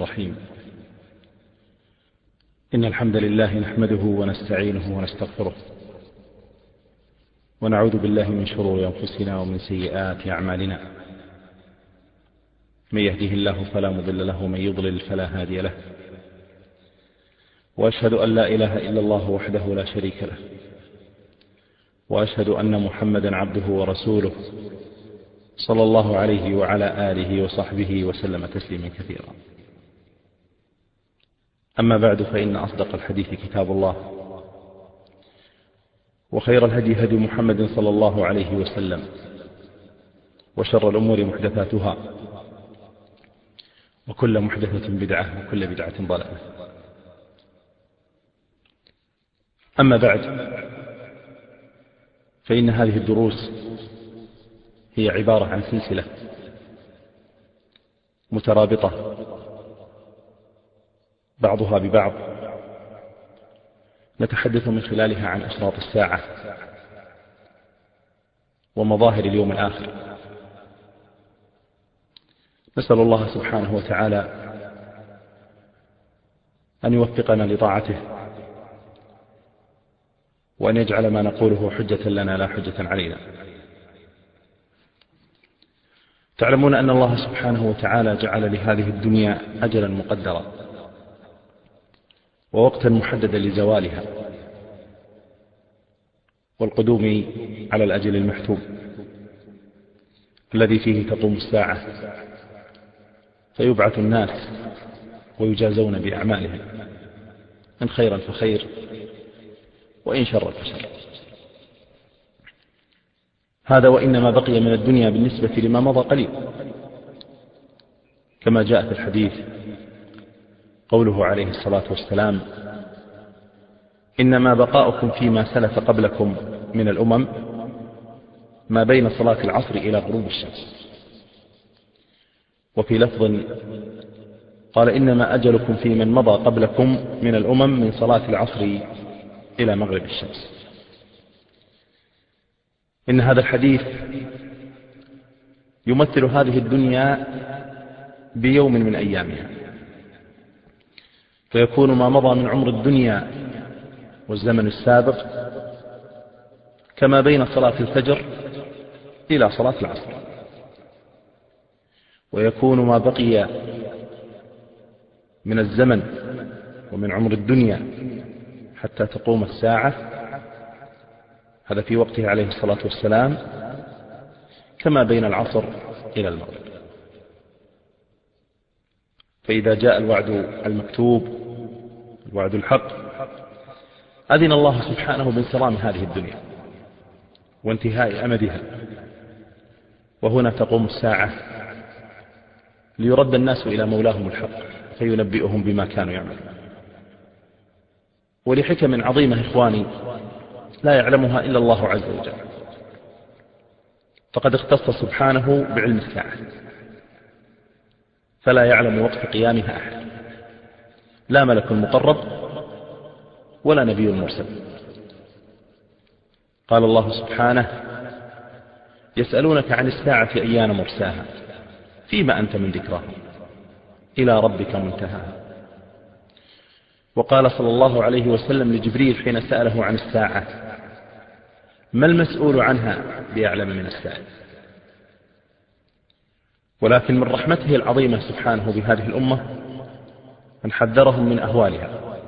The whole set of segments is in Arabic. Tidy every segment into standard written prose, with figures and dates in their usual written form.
الرحيم. إن الحمد لله نحمده ونستعينه ونستغفره، ونعوذ بالله من شرور أنفسنا ومن سيئات أعمالنا. من يهده الله فلا مضل له ومن يضلل فلا هادي له، وأشهد أن لا إله إلا الله وحده لا شريك له، وأشهد أن محمدا عبده ورسوله صلى الله عليه وعلى آله وصحبه وسلم تسليما كثيرا. أما بعد، فإن أصدق الحديث كتاب الله، وخير الهدي هدي محمد صلى الله عليه وسلم، وشر الأمور محدثاتها، وكل محدثة بدعة، وكل بدعة ضلالة. أما بعد، فإن هذه الدروس هي عبارة عن سلسلة مترابطة بعضها ببعض، نتحدث من خلالها عن أشراط الساعة ومظاهر اليوم الآخر. نسأل الله سبحانه وتعالى أن يوفقنا لطاعته، وأن يجعل ما نقوله حجة لنا لا حجة علينا. تعلمون أن الله سبحانه وتعالى جعل لهذه الدنيا أجلا مقدرا ووقتا محددا لزوالها والقدوم على الأجل المحتوم الذي فيه تقوم الساعة، فيبعث الناس ويجازون بأعمالهم، إن خيرا فخير وإن شرا فشر. هذا وإنما بقي من الدنيا بالنسبة لما مضى قليل، كما جاء في الحديث قوله عليه الصلاة والسلام: إنما بقاؤكم فيما سلف قبلكم من الأمم ما بين صلاة العصر إلى غروب الشمس. وفي لفظ قال: إنما أجلكم في من مضى قبلكم من الأمم من صلاة العصر إلى مغرب الشمس. إن هذا الحديث يمثل هذه الدنيا بيوم من أيامها، فيكون ما مضى من عمر الدنيا والزمن السابق كما بين صلاة الفجر إلى صلاة العصر، ويكون ما بقي من الزمن ومن عمر الدنيا حتى تقوم الساعة، هذا في وقته عليه الصلاة والسلام، كما بين العصر إلى المغرب. فإذا جاء الوعد المكتوب، الوعد الحق، أذن الله سبحانه بانصرام هذه الدنيا وانتهاء أمدها، وهنا تقوم الساعة ليرد الناس إلى مولاهم الحق فينبئهم بما كانوا يعملون. ولحكم عظيمة إخواني لا يعلمها إلا الله عز وجل، فقد اختص سبحانه بعلم الساعة، فلا يعلم وقت قيامها أحد، لا ملك مقرب ولا نبي مرسل. قال الله سبحانه: يسألونك عن الساعة أيان مرساها فيما أنت من ذكراها إلى ربك منتهاها. وقال صلى الله عليه وسلم لجبريل حين سأله عن الساعة: ما المسؤول عنها بأعلم من السائل؟ ولكن من رحمته العظيمة سبحانه بهذه الأمة أن حذرهم من أهوالها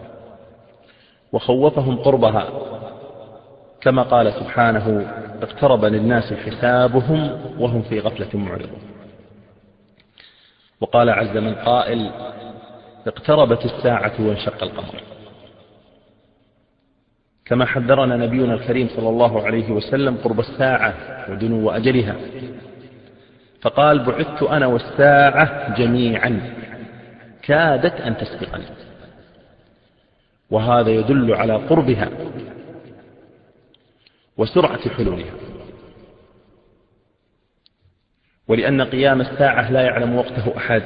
وخوفهم قربها، كما قال سبحانه: اقترب للناس حسابهم وهم في غفلة معرضون. وقال عز من قائل: اقتربت الساعة وانشق القمر. كما حذرنا نبينا الكريم صلى الله عليه وسلم قرب الساعة ودنو أجلها، فقال: بعثت أنا والساعة جميعا كادت أن تسبقني. وهذا يدل على قربها وسرعة حلولها. ولأن قيام الساعة لا يعلم وقته أحد،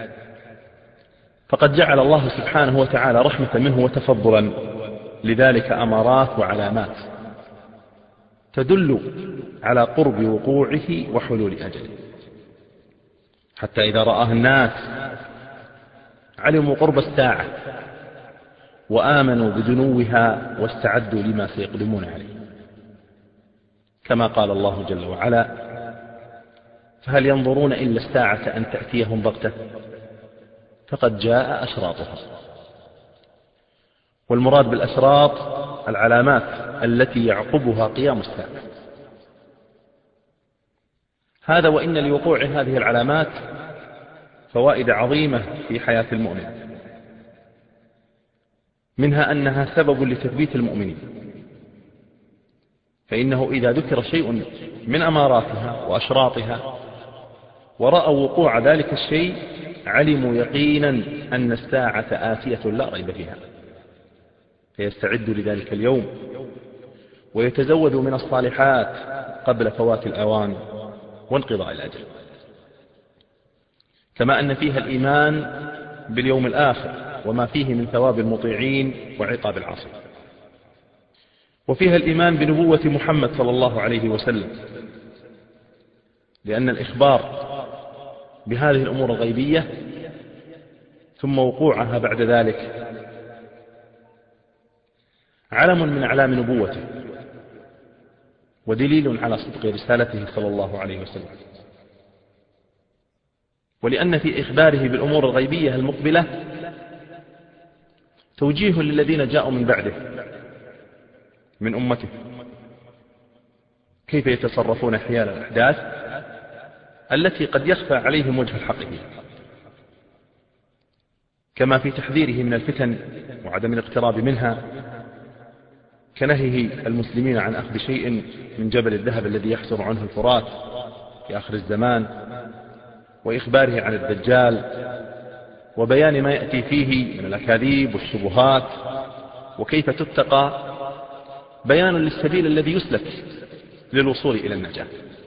فقد جعل الله سبحانه وتعالى رحمة منه وتفضلا لذلك أمارات وعلامات تدل على قرب وقوعه وحلول أجله، حتى إذا رآه الناس علموا قرب الساعة وآمنوا بدنوها واستعدوا لما سيقدمون عليه، كما قال الله جل وعلا: فهل ينظرون إلا الساعة أن تأتيهم بغتة فقد جاء أشراطها. والمراد بالأشراط العلامات التي يعقبها قيام الساعة. هذا وإن لوقوع هذه العلامات فوائد عظيمة في حياة المؤمن، منها أنها سبب لتثبيت المؤمنين، فإنه إذا ذكر شيء من أماراتها وأشراطها ورأوا وقوع ذلك الشيء علموا يقينا أن الساعة آتية لا ريب فيها، فيستعدوا لذلك اليوم ويتزودوا من الصالحات قبل فوات الأوان وانقضاء الأجل. كما أن فيها الإيمان باليوم الآخر وما فيه من ثواب المطيعين وعقاب العاصين، وفيها الإيمان بنبوة محمد صلى الله عليه وسلم، لأن الإخبار بهذه الأمور الغيبية ثم وقوعها بعد ذلك علم من أعلام نبوته ودليل على صدق رسالته صلى الله عليه وسلم. ولأن في إخباره بالأمور الغيبية المقبلة توجيه للذين جاءوا من بعده من أمته كيف يتصرفون حيال الأحداث التي قد يخفى عليهم وجه الحق فيها، كما في تحذيره من الفتن وعدم الاقتراب منها، كنهيه المسلمين عن أخذ شيء من جبل الذهب الذي يحسر عنه الفرات في آخر الزمان، وإخباره عن الدجال وبيان ما يأتي فيه من الأكاذيب والشبهات وكيف تتقى، بيان للسبيل الذي يسلك للوصول إلى النجاة.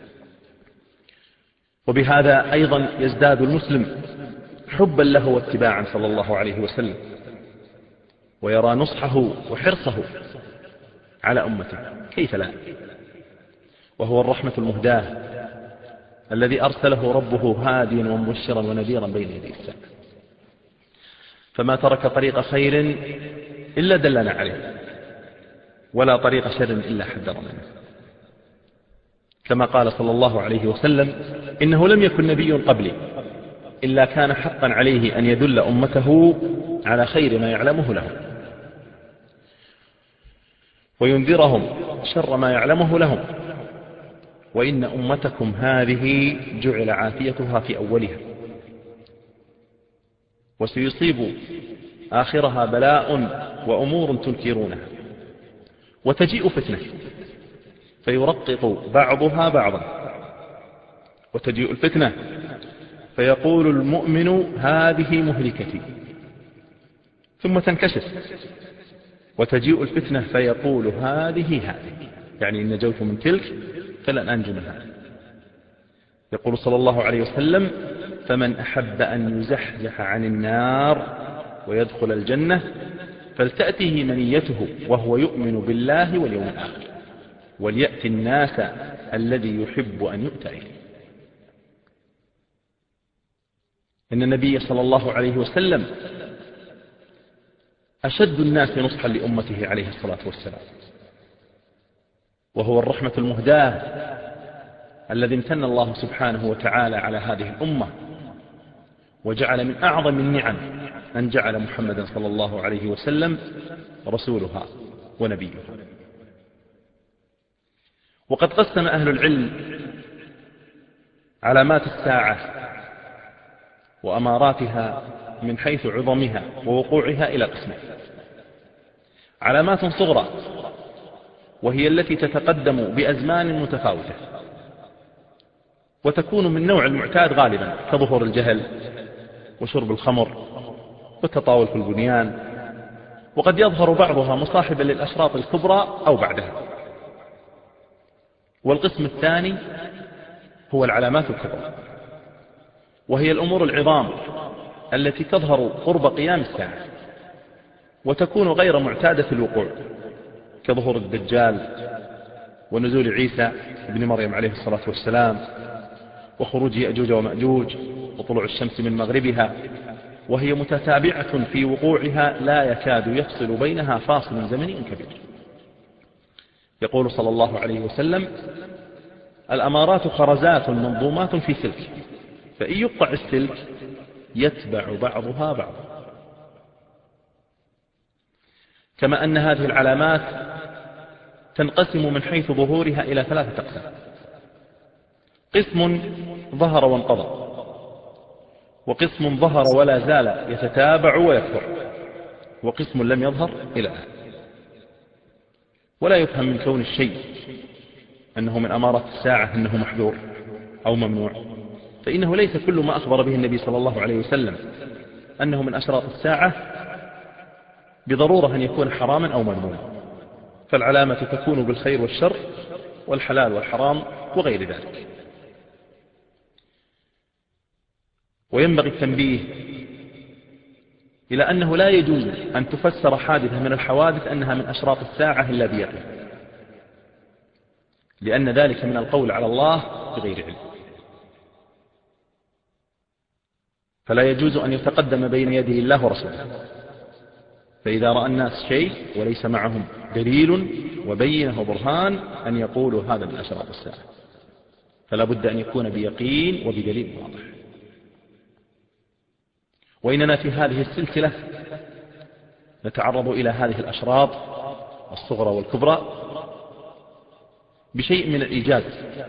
وبهذا أيضا يزداد المسلم حبا له واتباعا صلى الله عليه وسلم، ويرى نصحه وحرصه على أمته، كيف لا، وهو الرحمة المهداة الذي أرسله ربه هاديا ومبشرا ونذيرا بين يدي الساعة، فما ترك طريق خير إلا دلنا عليه، ولا طريق شر إلا حذرنا منه، كما قال صلى الله عليه وسلم: إنه لم يكن نبي قبلي إلا كان حقا عليه أن يدل أمته على خير ما يعلمه لهم وينذرهم شر ما يعلمه لهم، وإن أمتكم هذه جعل عافيتها في أولها، وسيصيب آخرها بلاء وأمور تنكرونها، وتجيء فتنة فيرقق بعضها بعضا، وتجيء الفتنة فيقول المؤمن هذه مهلكتي، ثم تنكشف، وتجيء الفتنة فيقول هذه يعني إن نجوت من تلك فلن أنجو من هذا. يقول صلى الله عليه وسلم: فمن أحب أن يزحزح عن النار ويدخل الجنة فلتأته منيته وهو يؤمن بالله واليوم الآخر وليأتي الناس الذي يحب أن يؤتى إليه. إن النبي صلى الله عليه وسلم أشد الناس نصحا لأمته عليه الصلاة والسلام، وهو الرحمة المهداة الذي امتن الله سبحانه وتعالى على هذه الأمة، وجعل من أعظم النعم أن جعل محمدا صلى الله عليه وسلم رسولها ونبيها. وقد قسم أهل العلم علامات الساعة وأماراتها من حيث عظمها ووقوعها إلى قسمين: علامات صغرى وهي التي تتقدم بأزمان متفاوتة وتكون من نوع المعتاد غالبا، كظهور الجهل وشرب الخمر والتطاول في البنيان، وقد يظهر بعضها مصاحبا للأشراط الكبرى أو بعدها. والقسم الثاني هو العلامات الكبرى، وهي الأمور العظام التي تظهر قرب قيام الساعة وتكون غير معتادة الوقوع، كظهور الدجال ونزول عيسى ابن مريم عليه الصلاة والسلام وخروج يأجوج ومأجوج وطلوع الشمس من مغربها وهي متتابعة في وقوعها لا يكاد يفصل بينها فاصل زمني كبير. يقول صلى الله عليه وسلم: الأمارات خرزات منظومات في سلك، فإن يقطع السلك يتبع بعضها بعضا. كما أن هذه العلامات تنقسم من حيث ظهورها إلى 3 أقسام: قسم ظهر وانقضى، وقسم ظهر ولا زال يتتابع ويكثر، وقسم لم يظهر إلى الآن. ولا يفهم من كون الشيء أنه من أمارات الساعة أنه محذور أو ممنوع، فإنه ليس كل ما أخبر به النبي صلى الله عليه وسلم أنه من أشراط الساعة بضرورة أن يكون حراما أو ممنوعا، فالعلامة تكون بالخير والشر والحلال والحرام وغير ذلك. وينبغي التنبيه إلى أنه لا يجوز أن تفسر حادثة من الحوادث أنها من أشراط الساعة إلا بيقين، لأن ذلك من القول على الله بغير علم. فلا يجوز أن يتقدم بين يدي الله ورسوله، فإذا رأى الناس شيء وليس معهم دليل وبينه برهان أن يقولوا هذا من أشراط الساعة، فلا بد أن يكون بيقين وبدليل واضح. وإننا في هذه السلسلة نتعرض إلى هذه الأشراط الصغرى والكبرى بشيء من الإيجاز،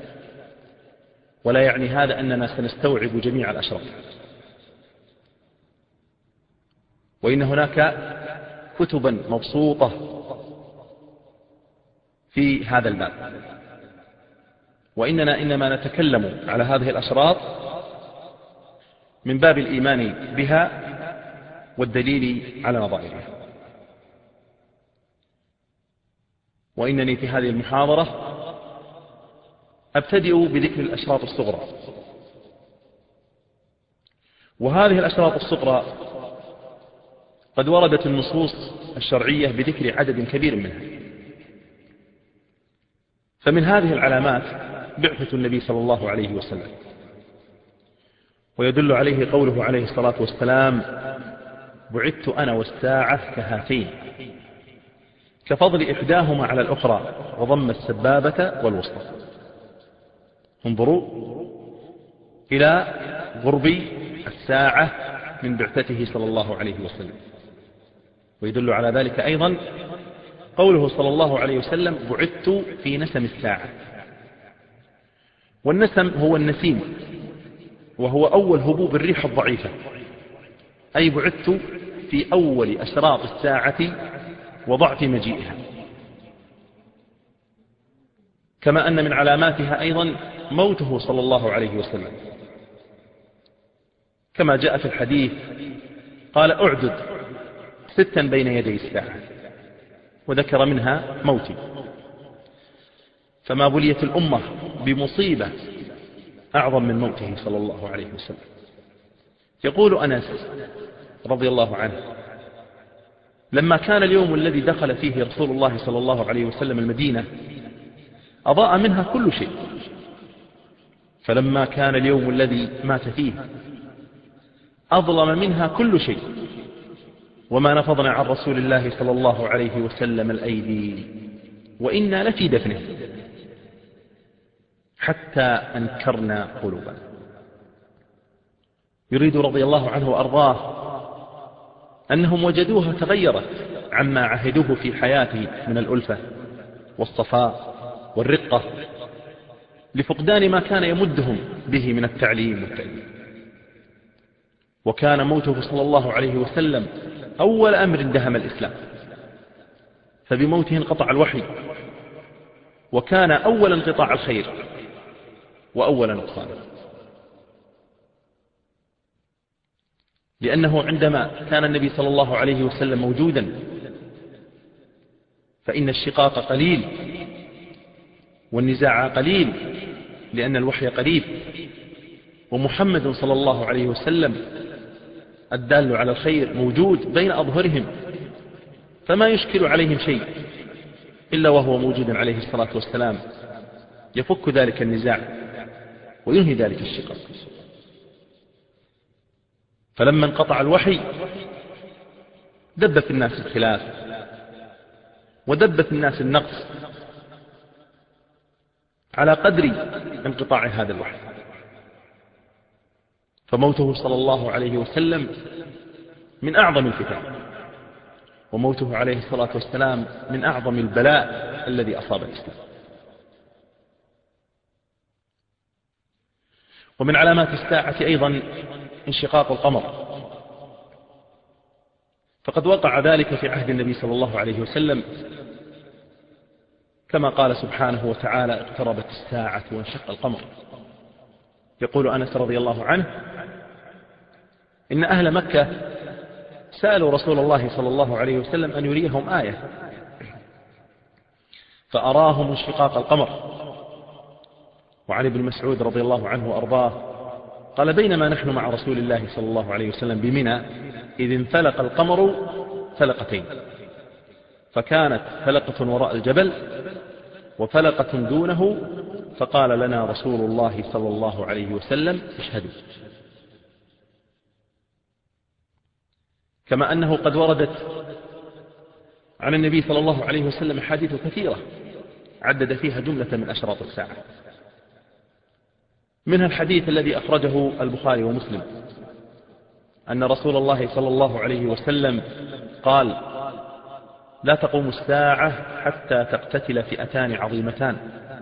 ولا يعني هذا أننا سنستوعب جميع الأشراط، وإن هناك كتبا مبسوطة في هذا الباب، وإننا إنما نتكلم على هذه الأشراط من باب الإيمان بها والدليل على نظائرها. وإنني في هذه المحاضرة أبتدئ بذكر الأشراط الصغرى، وهذه الأشراط الصغرى قد وردت النصوص الشرعية بذكر عدد كبير منها. فمن هذه العلامات بعثة النبي صلى الله عليه وسلم، ويدل عليه قوله عليه الصلاة والسلام: بعثت أنا والساعة كهاتين، كفضل إحداهما على الأخرى، وضم السبابة والوسطى. انظروا إلى قرب الساعة من بعثته صلى الله عليه وسلم. ويدل على ذلك أيضا قوله صلى الله عليه وسلم: بعثت في نسم الساعة. والنسم هو النسيم، وهو أول هبوب الريح الضعيفة، أي بعثت في أول أشراط الساعة وضعف مجيئها. كما أن من علاماتها أيضا موته صلى الله عليه وسلم، كما جاء في الحديث قال: أعدد 6 بين يدي الساعة، وذكر منها موتي. فما بليت الأمة بمصيبة أعظم من موته صلى الله عليه وسلم. يقول أنس رضي الله عنه: لما كان اليوم الذي دخل فيه رسول الله صلى الله عليه وسلم المدينة أضاء منها كل شيء، فلما كان اليوم الذي مات فيه أظلم منها كل شيء، وما نفضنا عن رسول الله صلى الله عليه وسلم الأيدي، وإنا لفي دفنه حتى أنكرنا قلوبنا. يريد رضي الله عنه وأرضاه أنهم وجدوها تغيرت عما عهدوه في حياته من الألفة والصفاء والرقة، لفقدان ما كان يمدهم به من التعليم والتأديب. وكان موته صلى الله عليه وسلم أول أمر دهم الإسلام، فبموته انقطع الوحي، وكان أول انقطاع الخير وأول نقصان. لأنه عندما كان النبي صلى الله عليه وسلم موجودا فإن الشقاق قليل والنزاع قليل، لأن الوحي قريب، ومحمد صلى الله عليه وسلم الدال على الخير موجود بين أظهرهم، فما يشكل عليهم شيء إلا وهو موجود عليه الصلاة والسلام، يفك ذلك النزاع وينهي ذلك الشقاق. فلما انقطع الوحي دب في الناس الخلاف ودب في الناس النقص على قدر انقطاع هذا الوحي. فموته صلى الله عليه وسلم من أعظم الفتن، وموته عليه الصلاة والسلام من أعظم البلاء الذي أصاب الإسلام. ومن علامات الساعة أيضا انشقاق القمر، فقد وقع ذلك في عهد النبي صلى الله عليه وسلم، كما قال سبحانه وتعالى: اقتربت الساعة وانشق القمر. يقول أنس رضي الله عنه: إن أهل مكة سألوا رسول الله صلى الله عليه وسلم أن يريهم آية، فأراهم انشقاق القمر. وعن ابن مسعود رضي الله عنه وأرضاه قال: بينما نحن مع رسول الله صلى الله عليه وسلم بمنى إذ انفلق القمر فلقتين، فكانت فلقة وراء الجبل وفلقة دونه، فقال لنا رسول الله صلى الله عليه وسلم: اشهدوا. كما أنه قد وردت عن النبي صلى الله عليه وسلم حديث كثيرة عدد فيها جملة من أشراط الساعة، منها الحديث الذي أخرجه البخاري ومسلم أن رسول الله صلى الله عليه وسلم قال: لا تقوم الساعة حتى تقتتل فئتان عظيمتان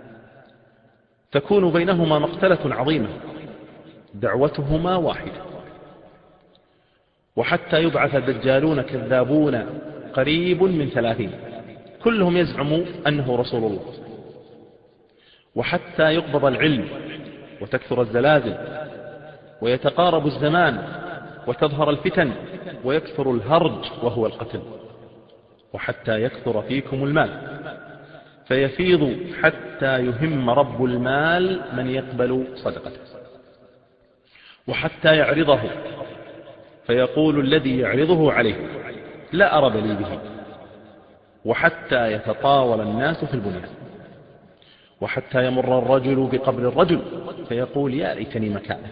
تكون بينهما مقتلة عظيمة دعوتهما واحدة، وحتى يبعث دجالون كذابون قريب من 30 كلهم يزعم أنه رسول الله، وحتى يقبض العلم وتكثر الزلازل ويتقارب الزمان وتظهر الفتن ويكثر الهرج وهو القتل، وحتى يكثر فيكم المال فيفيض حتى يهم رب المال من يقبل صدقته، وحتى يعرضه فيقول الذي يعرضه عليه: لا أرب لي به، وحتى يتطاول الناس في البنيان، وحتى يمر الرجل بقبر الرجل فيقول: يا ليتني مكانه،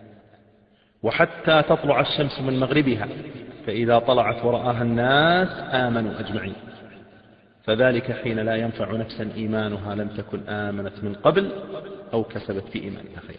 وحتى تطلع الشمس من مغربها فإذا طلعت ورآها الناس آمنوا أجمعين، فذلك حين لا ينفع نفسا إيمانها لم تكن آمنت من قبل أو كسبت في إيمانها خير.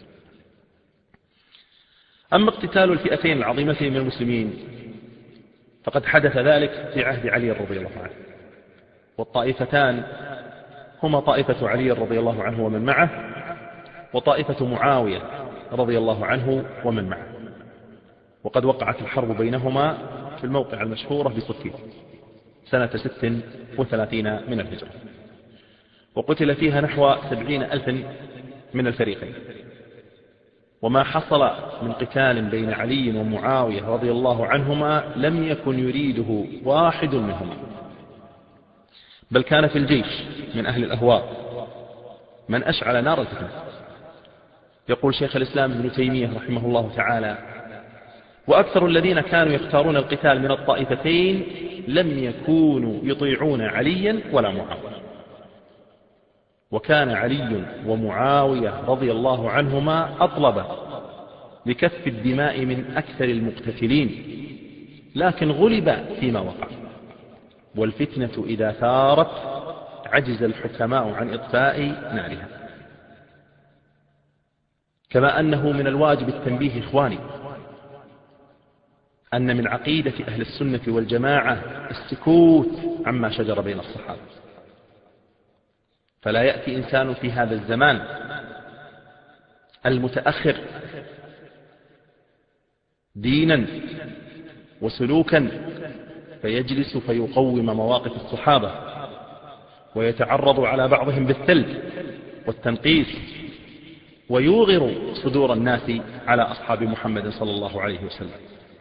أما اقتتال الفئتين العظيمتين من المسلمين فقد حدث ذلك في عهد علي رضي الله عنه، والطائفتان هما طائفة علي رضي الله عنه ومن معه، وطائفة معاوية رضي الله عنه ومن معه. وقد وقعت الحرب بينهما في الموقع المشهورة بصفين سنة 36 من الهجرة، وقتل فيها نحو 70,000 من الفريقين. وما حصل من قتال بين علي ومعاوية رضي الله عنهما لم يكن يريده واحد منهما، بل كان في الجيش من أهل الأهواء من أشعل نار الفتنة. يقول شيخ الإسلام ابن تيمية رحمه الله تعالى: وأكثر الذين كانوا يختارون القتال من الطائفتين لم يكونوا يطيعون عليا ولا معاوية، وكان علي ومعاوية رضي الله عنهما أطلب لكف الدماء من أكثر المقتتلين، لكن غلب فيما وقع، والفتنة إذا ثارت عجز الحكماء عن إطفاء نارها. كما أنه من الواجب التنبيه إخواني أن من عقيدة أهل السنة والجماعة السكوت عما شجر بين الصحابة، فلا يأتي إنسان في هذا الزمان المتأخر دينا وسلوكا فيجلس فيقوم مواقف الصحابة ويتعرض على بعضهم بالثلج والتنقيس ويوغر صدور الناس على أصحاب محمد صلى الله عليه وسلم.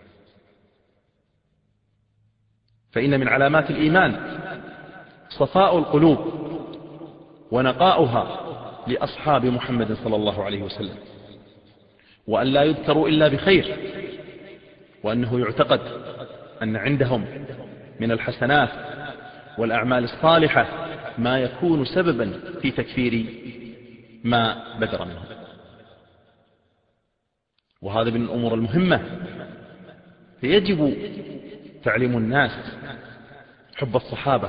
فإن من علامات الإيمان صفاء القلوب ونقاؤها لأصحاب محمد صلى الله عليه وسلم، وأن لا يذكروا إلا بخير، وأنه يعتقد أن عندهم من الحسنات والأعمال الصالحة ما يكون سببا في تكفير ما بدر منه. وهذا من الأمور المهمة فيجب تعليم الناس حب الصحابة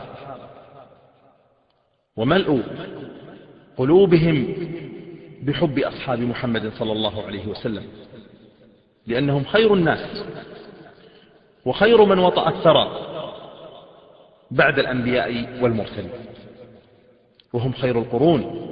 وملء قلوبهم بحب أصحاب محمد صلى الله عليه وسلم، لأنهم خير الناس وخير من وطأ الثرى بعد الأنبياء والمرسلين، وهم خير القرون.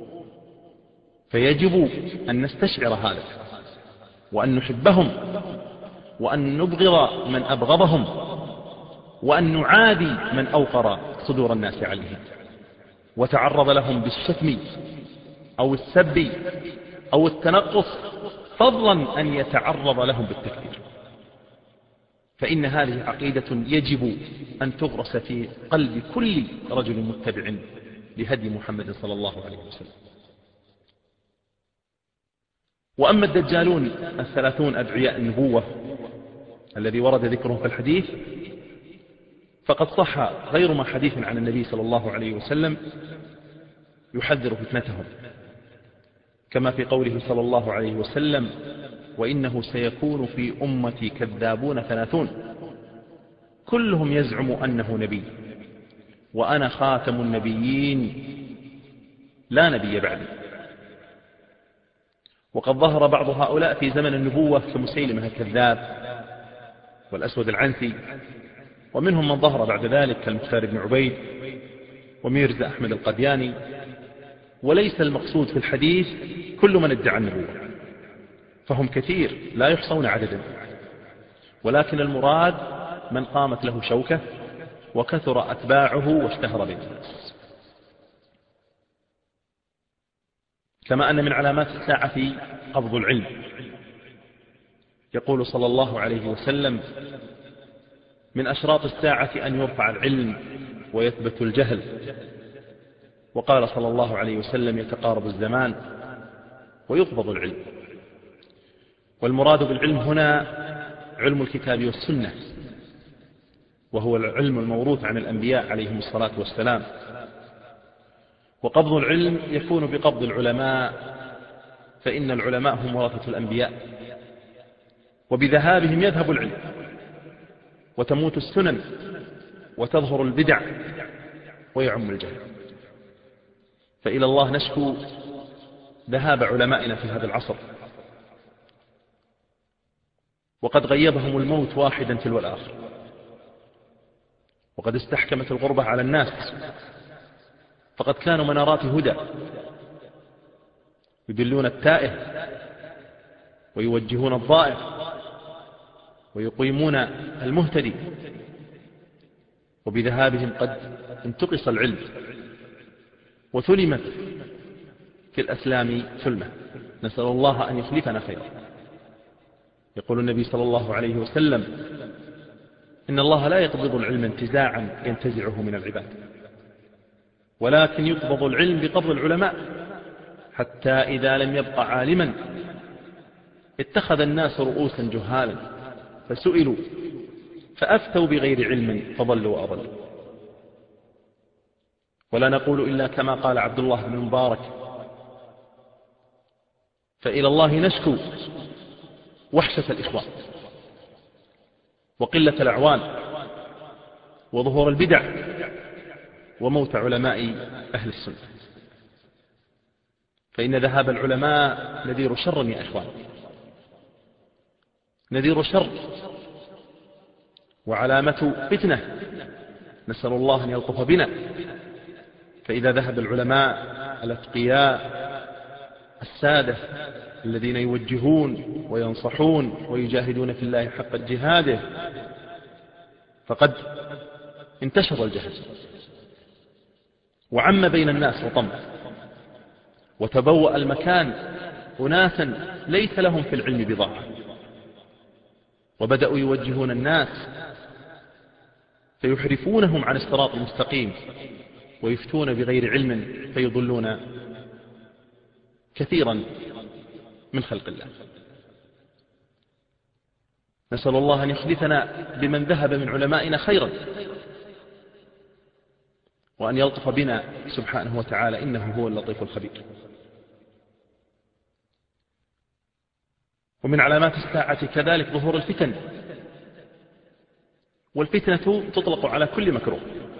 فيجب أن نستشعر هذا وأن نحبهم وأن نبغض من أبغضهم وأن نعادي من أوقر صدور الناس عليهم وتعرض لهم بالشتم أو السب أو التنقص، فضلا أن يتعرض لهم بالتكفير. فإن هذه عقيدة يجب أن تغرس في قلب كل رجل متبع لهدي محمد صلى الله عليه وسلم. وأما الدجالون 30 أدعياء النبوة الذي ورد ذكرهم في الحديث، فقد صح غير ما حديث عن النبي صلى الله عليه وسلم يحذر فتنتهم، كما في قوله صلى الله عليه وسلم: وإنه سيكون في أمتي كذابون 30 كلهم يزعم أنه نبي وأنا خاتم النبيين لا نبي بعدي. وقد ظهر بعض هؤلاء في زمن النبوة كمسيلمة الكذاب والأسود العنسي، ومنهم من ظهر بعد ذلك كالمختار بن عبيد وميرزا أحمد القدياني. وليس المقصود في الحديث كل من ادعى النبوة، فهم كثير لا يحصون عددا، ولكن المراد من قامت له شوكة وكثر أتباعه واشتهر بالناس. كما أن من علامات الساعة قبض العلم. يقول صلى الله عليه وسلم: من أشراط الساعة أن يرفع العلم ويثبت الجهل. وقال صلى الله عليه وسلم: يتقارب الزمان ويقبض العلم. والمراد بالعلم هنا علم الكتاب والسنة، وهو العلم الموروث عن الأنبياء عليهم الصلاة والسلام. وقبض العلم يكون بقبض العلماء، فإن العلماء هم ورثة الأنبياء، وبذهابهم يذهب العلم وتموت السنن وتظهر البدع ويعم الجهل. فإلى الله نشكو ذهاب علمائنا في هذا العصر، وقد غيبهم الموت واحدا تلو الآخر، وقد استحكمت الغربة على الناس، فقد كانوا منارات هدى يدلون التائه ويوجهون الضائع ويقيمون المهتدي، وبذهابهم قد انتقص العلم وثلمت في الأسلام ثلمة. نسأل الله أن يخلفنا خيرا. يقول النبي صلى الله عليه وسلم: إن الله لا يقبض العلم انتزاعا ينتزعه من العباد، ولكن يقبض العلم بقبض العلماء، حتى إذا لم يبق عالما اتخذ الناس رؤوسا جهالا فسئلوا فأفتوا بغير علم فضلوا وأضلوا. ولا نقول إلا كما قال عبد الله بن مبارك: فإلى الله نشكو وحشة الإخوان وقلة الأعوان وظهور البدع وموت علماء أهل السنة. فإن ذهاب العلماء نذير شر يا إخوان، نذير شر وعلامة فتنة، نسأل الله أن يلطف بنا. فإذا ذهب العلماء الأتقياء السادة الذين يوجهون وينصحون ويجاهدون في الله حق جهاده، فقد انتشر الجهل وعم بين الناس وطم، وتبوأ المكان أناسا ليس لهم في العلم بضاعة، وبدأوا يوجهون الناس فيحرفونهم عن الصراط المستقيم ويفتون بغير علم فيضلون كثيرا من خلق الله. نسأل الله أن يخلفنا بمن ذهب من علمائنا خيرا، وأن يلطف بنا سبحانه وتعالى، إنه هو اللطيف الخبير. ومن علامات الساعة كذلك ظهور الفتن والفتنة تطلق على كل مكروه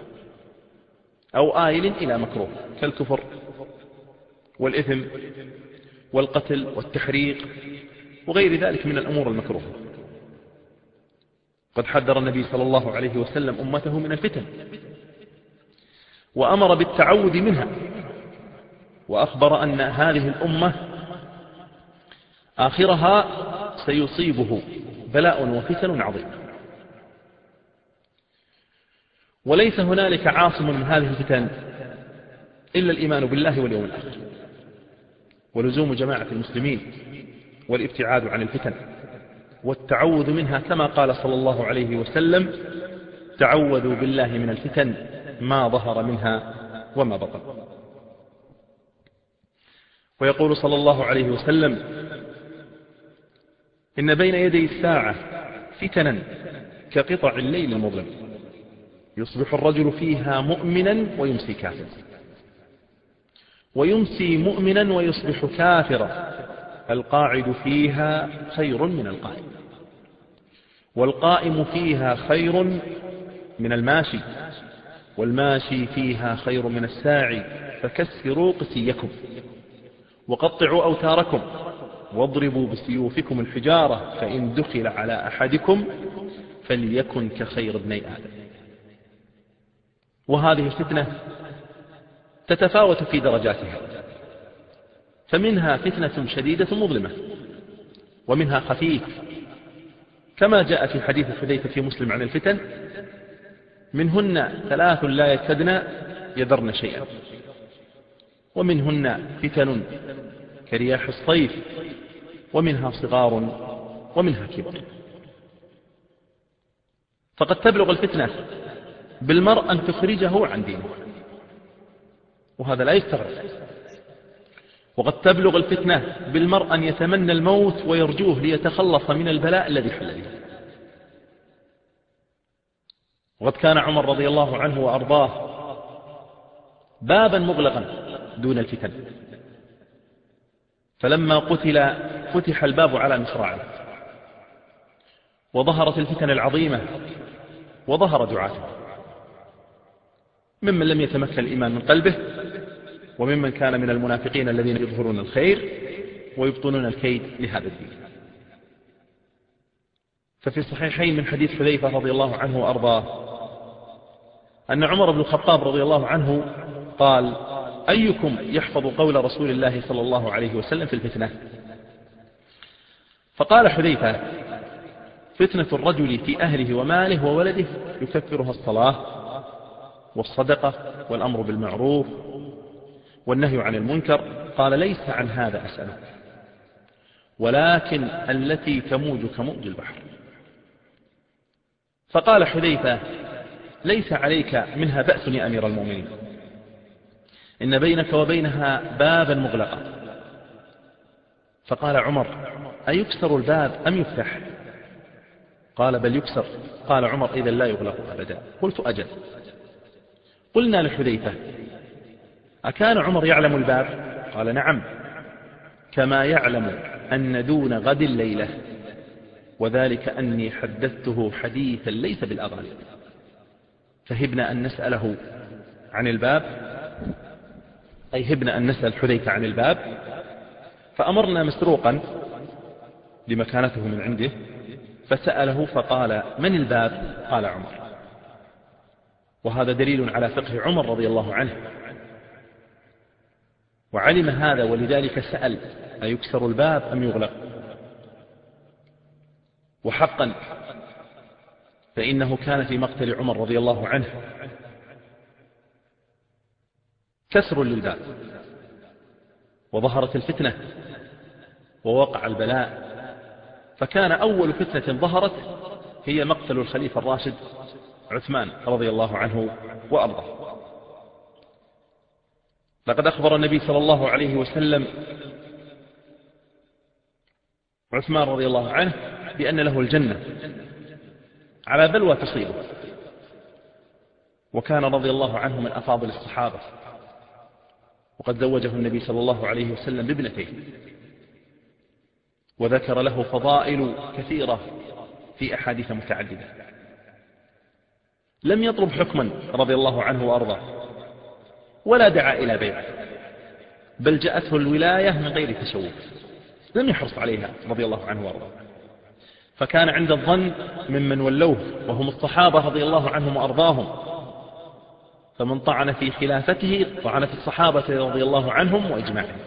أو آيل إلى مكروه كالكفر والإثم والقتل والتحريق وغير ذلك من الأمور المكروهة. قد حذر النبي صلى الله عليه وسلم أمته من الفتن وأمر بالتعوذ منها، وأخبر أن هذه الأمة آخرها سيصيبه بلاء وفتن عظيم، وليس هنالك عاصم من هذه الفتن إلا الإيمان بالله واليوم الآخر ولزوم جماعة المسلمين والابتعاد عن الفتن والتعوذ منها، كما قال صلى الله عليه وسلم: تعوذوا بالله من الفتن ما ظهر منها وما بطن. ويقول صلى الله عليه وسلم: إن بين يدي الساعة فتنا كقطع الليل المظلم، يصبح الرجل فيها مؤمنا ويمسي كافرا، ويمسي مؤمنا ويصبح كافرا، القاعد فيها خير من القائم، والقائم فيها خير من الماشي، والماشي فيها خير من الساعي، فكسروا قسيكم وقطعوا أوتاركم واضربوا بسيوفكم الحجارة، فإن دخل على أحدكم فليكن كخير ابني آدم. وهذه الفتنة تتفاوت في درجاتها، فمنها فتنة شديدة مظلمة، ومنها خفيف، كما جاء في حديث حذيفة في مسلم عن الفتن: منهن 3 لا يكدن يذرن شيئا، ومنهن فتن كرياح الصيف، ومنها صغار ومنها كبر. فقد تبلغ الفتنة بالمرء أن تخرجه عن دينه، وهذا لا يستغرب. وقد تبلغ الفتنة بالمرء أن يتمنى الموت ويرجوه ليتخلص من البلاء الذي حل به. وقد كان عمر رضي الله عنه وأرضاه بابا مغلقا دون الفتن، فلما قتل فتح الباب على مصراعه، وظهرت الفتن العظيمة، وظهر دعاته ممن لم يتمكن الإيمان من قلبه، وممن كان من المنافقين الذين يظهرون الخير ويبطنون الكيد لهذا الدين. ففي الصحيحين من حديث حذيفة رضي الله عنه وأرضاه أن عمر بن الخطاب رضي الله عنه قال: أيكم يحفظ قول رسول الله صلى الله عليه وسلم في الفتنة؟ فقال حذيفة: فتنة الرجل في أهله وماله وولده يكفرها الصلاة والصدقة والأمر بالمعروف والنهي عن المنكر. قال: ليس عن هذا أسألك، ولكن التي تموج كموج البحر. فقال حذيفة: ليس عليك منها بأس يا أمير المؤمنين، إن بينك وبينها بابا مغلقا. فقال عمر: أيكسر الباب أم يفتح؟ قال: بل يكسر. قال عمر: إذا لا يغلق أبدا. قلت: أجل. قلنا لحذيفة: أكان عمر يعلم الباب؟ قال: نعم، كما يعلم أن دون غد الليلة، وذلك أني حدثته حديثا ليس بالأغاني. فهبنا أن نسأله عن الباب، أي هبنا أن نسأل حذيفة عن الباب، فأمرنا مسروقا لمكانته من عنده، فسأله فقال: من الباب؟ قال: عمر. وهذا دليل على فقه عمر رضي الله عنه، وعلم هذا، ولذلك سأل: أيكسر الباب أم يغلق؟ وحقا فإنه كان في مقتل عمر رضي الله عنه كسر للباب، وظهرت الفتنة ووقع البلاء. فكان أول فتنة ظهرت هي مقتل الخليفة الراشد عثمان رضي الله عنه وأرضاه. لقد أخبر النبي صلى الله عليه وسلم عثمان رضي الله عنه بأن له الجنة على بلوى تصيبه، وكان رضي الله عنه من أفاضل الصحابة، وقد زوجه النبي صلى الله عليه وسلم بابنتين، وذكر له فضائل كثيرة في أحاديث متعددة. لم يطلب حكما رضي الله عنه وأرضاه ولا دعا إلى بيعه، بل جاءته الولاية من غير تشوف، لم يحرص عليها رضي الله عنه وأرضاه. فكان عند الظن ممن ولوه وهم الصحابة رضي الله عنهم وأرضاهم، فمن طعن في خلافته طعن في الصحابة رضي الله عنهم وإجماعهم.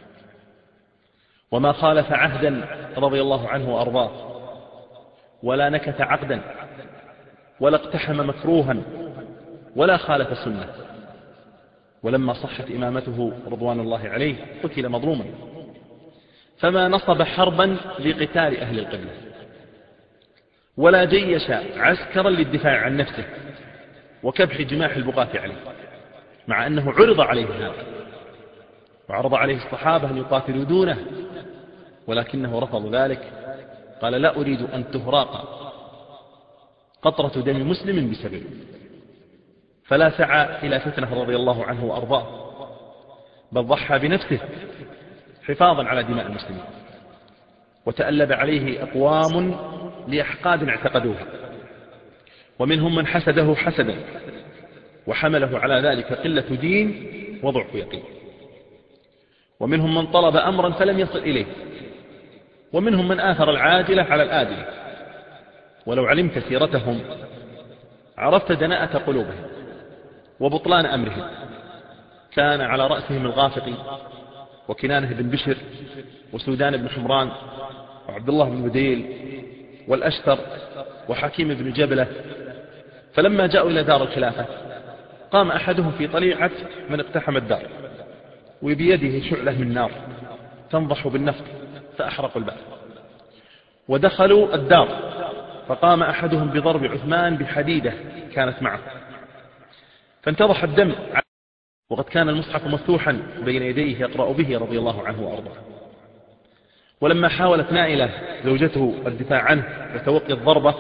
وما خالف عهدا رضي الله عنه وأرضاه، ولا نكث عقدا، ولا اقتحم مكروها، ولا خالف سنة. ولما صحت إمامته رضوان الله عليه قتل مظلوما، فما نصب حربا لقتال أهل القبلة، ولا جيش عسكرا للدفاع عن نفسه وكبح جماح البغاة عليه، مع أنه عرض عليه هذا، وعرض عليه الصحابة أن يقاتلوا دونه، ولكنه رفض ذلك، قال لا أريد أن تهراق قطرة دم مسلم بسبب، فلا سعى إلى فتنة رضي الله عنه وأرضاه، بل ضحى بنفسه حفاظا على دماء المسلمين. وتألب عليه أقوام لأحقاد اعتقدوها، ومنهم من حسده حسدا وحمله على ذلك قلة دين وضعف يقين، ومنهم من طلب أمرا فلم يصل إليه، ومنهم من آثر العاجلة على الآجلة. ولو علمت سيرتهم عرفت دناءة قلوبهم وبطلان أمرهم. كان على رأسهم الغافقي وكنانه بن بشر وسودان بن حمران وعبد الله بن بديل والأشتر وحكيم بن جبلة. فلما جاءوا إلى دار الخلافة قام أحدهم في طليعة من اقتحم الدار، وبيده شعلة من نار تنضح بالنفط، فأحرقوا الباب ودخلوا الدار، فقام أحدهم بضرب عثمان بحديدة كانت معه، فانتضح الدم، وقد كان المصحف مفتوحا بين يديه يقرأ به رضي الله عنه وأرضاه. ولما حاولت نائلة زوجته الدفاع عنه وتوقي الضربة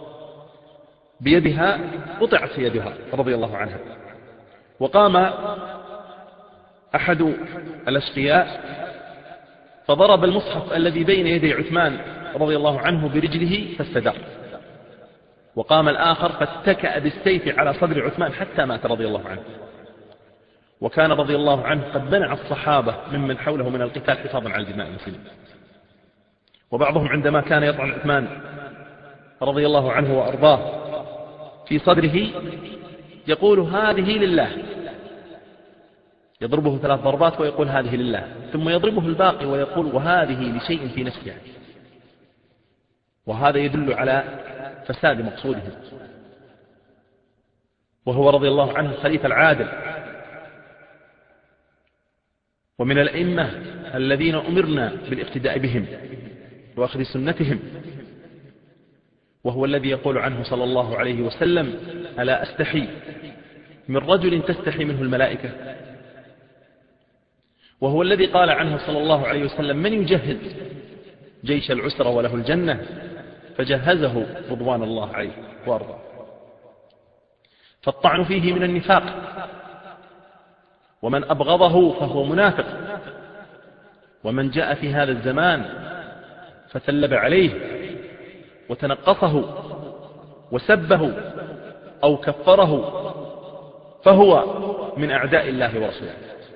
بيدها قطعت يدها رضي الله عنها، وقام أحد الأشقياء فضرب المصحف الذي بين يدي عثمان رضي الله عنه برجله فاستدار، وقام الآخر فاتكأ بالسيف على صدر عثمان حتى مات رضي الله عنه. وكان رضي الله عنه قد منع الصحابة ممن حوله من القتال حفاظا على دماء المسلمين. وبعضهم عندما كان يطعن عثمان رضي الله عنه وأرضاه في صدره يقول هذه لله، يضربه 3 ضربات ويقول هذه لله، ثم يضربه الباقي ويقول وهذه لشيء في نفسها. وهذا يدل على فساد مقصودهم. وهو رضي الله عنه الخليفة العادل، ومن الأئمة الذين أمرنا بالاقتداء بهم وأخذ سنتهم، وهو الذي يقول عنه صلى الله عليه وسلم ألا أستحي من رجل تستحي منه الملائكة. وهو الذي قال عنه صلى الله عليه وسلم من يجهز جيش العسرة وله الجنة، فجهزه رضوان الله عليه وأرضاه. فالطعن فيه من النفاق، ومن أبغضه فهو منافق. ومن جاء في هذا الزمان فثلب عليه وتنقصه وسبه أو كفره فهو من أعداء الله ورسوله.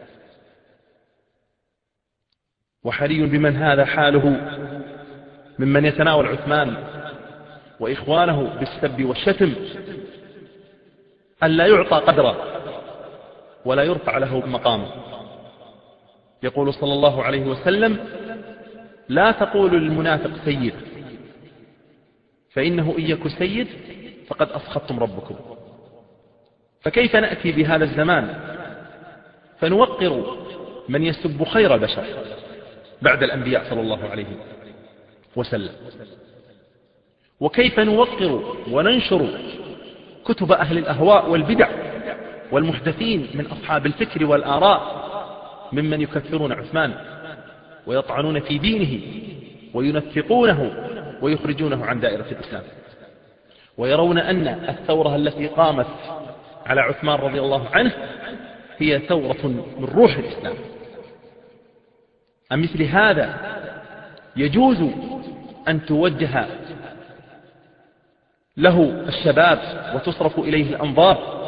وحري بمن هذا حاله ممن يتناول عثمان وإخوانه بالسب والشتم ألا يعطى قدره ولا يرفع له مقامه. يقول صلى الله عليه وسلم لا تقولوا للمنافق سيد، فإنه إن يك سيد فقد أسخطتم ربكم. فكيف نأتي بهذا الزمان فنوقر من يسب خير البشر بعد الأنبياء صلى الله عليه وسلم؟ وكيف نوقر وننشر كتب أهل الأهواء والبدع والمحدثين من أصحاب الفكر والآراء ممن يكفرون عثمان ويطعنون في دينه وينفقونه ويخرجونه عن دائرة الإسلام، ويرون أن الثورة التي قامت على عثمان رضي الله عنه هي ثورة من روح الإسلام. أمثل هذا يجوز أن توجه له الشباب وتصرف إليه الأنظار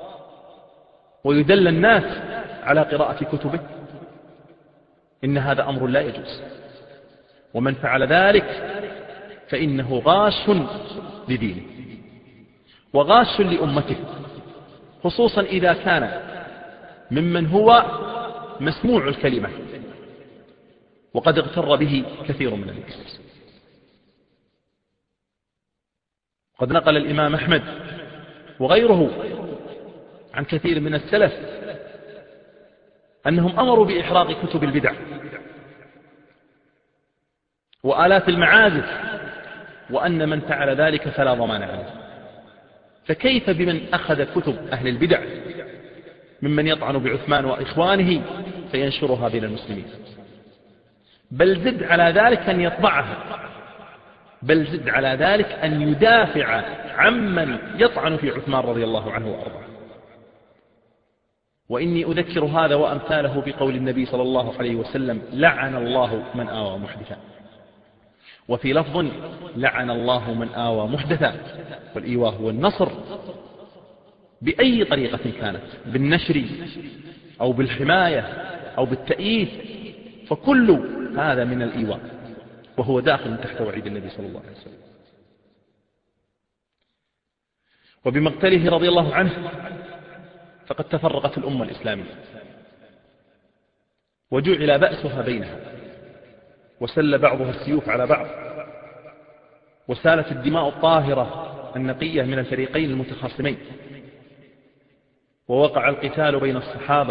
ويدل الناس على قراءة كتبه، إن هذا أمر لا يجوز. ومن فعل ذلك فإنه غاش لدينه وغاش لأمته، خصوصا إذا كان ممن هو مسموع الكلمة وقد اغتر به كثير من الناس. قد نقل الإمام أحمد وغيره عن كثير من السلف أنهم أمروا بإحراق كتب البدع وآلات المعازف، وأن من فعل ذلك فلا ضمان عليه. فكيف بمن أخذ كتب أهل البدع ممن يطعن بعثمان وإخوانه فينشرها بين المسلمين، بل زد على ذلك أن يطبعها، بل زد على ذلك أن يدافع عمن يطعن في عثمان رضي الله عنه وأرضاه. وإني أذكر هذا وأمثاله بقول النبي صلى الله عليه وسلم: لعن الله من آوى محدثا. وفي لفظ: لعن الله من آوى محدثا. والإيواء هو النصر بأي طريقة كانت، بالنشر أو بالحماية أو بالتأييد، فكل هذا من الإيواء، وهو داخل تحت وعيد النبي صلى الله عليه وسلم. وبمقتله رضي الله عنه فقد تفرقت الأمة الإسلامية وجعل بأسها بينها، وسل بعضها السيوف على بعض، وسالت الدماء الطاهرة النقية من الفريقين المتخاصمين، ووقع القتال بين الصحابة،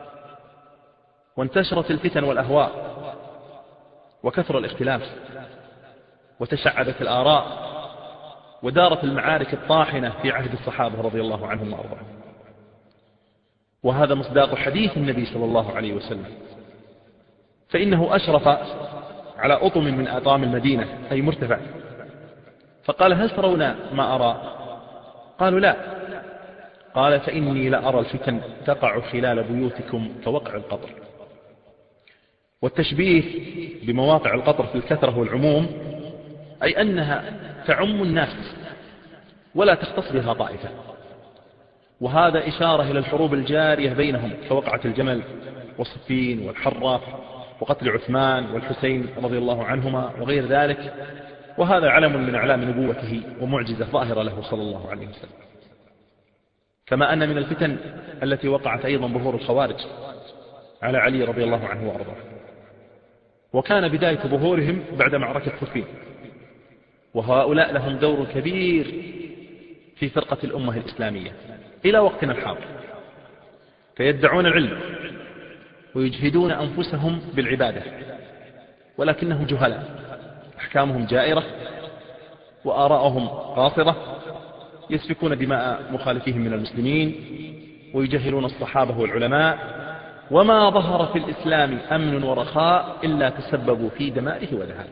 وانتشرت الفتن والأهواء، وكثر الاختلاف، وتشعبت الآراء، ودارت المعارك الطاحنة في عهد الصحابة رضي الله عنهم وأرضاهم. وهذا مصداق حديث النبي صلى الله عليه وسلم، فإنه أشرف على أطم من أطام المدينة، أي مرتفع، فقال: هل ترون ما أرى؟ قالوا: لا. قال: فإني لأرى الفتن تقع خلال بيوتكم كوقع القطر. والتشبيه بمواقع القطر في الكثرة والعموم، أي أنها تعم الناس ولا تختص بها طائفة. وهذا إشارة إلى الحروب الجارية بينهم كوقعة الجمل والصفين والحرة وقتل عثمان والحسين رضي الله عنهما وغير ذلك. وهذا علم من أعلام نبوته ومعجزة ظاهرة له صلى الله عليه وسلم. كما أن من الفتن التي وقعت أيضا ظهور الخوارج على علي رضي الله عنه وأرضاه، وكان بداية ظهورهم بعد معركة صفين، وهؤلاء لهم دور كبير في فرقة الأمة الإسلامية إلى وقتنا الحاضر، فيدعون العلم ويجهدون أنفسهم بالعبادة، ولكنهم جهلاء، أحكامهم جائرة وآراءهم قاصرة، يسفكون دماء مخالفيهم من المسلمين، ويجهلون الصحابة والعلماء، وما ظهر في الإسلام أمن ورخاء إلا تسببوا في دمائه وذهابه.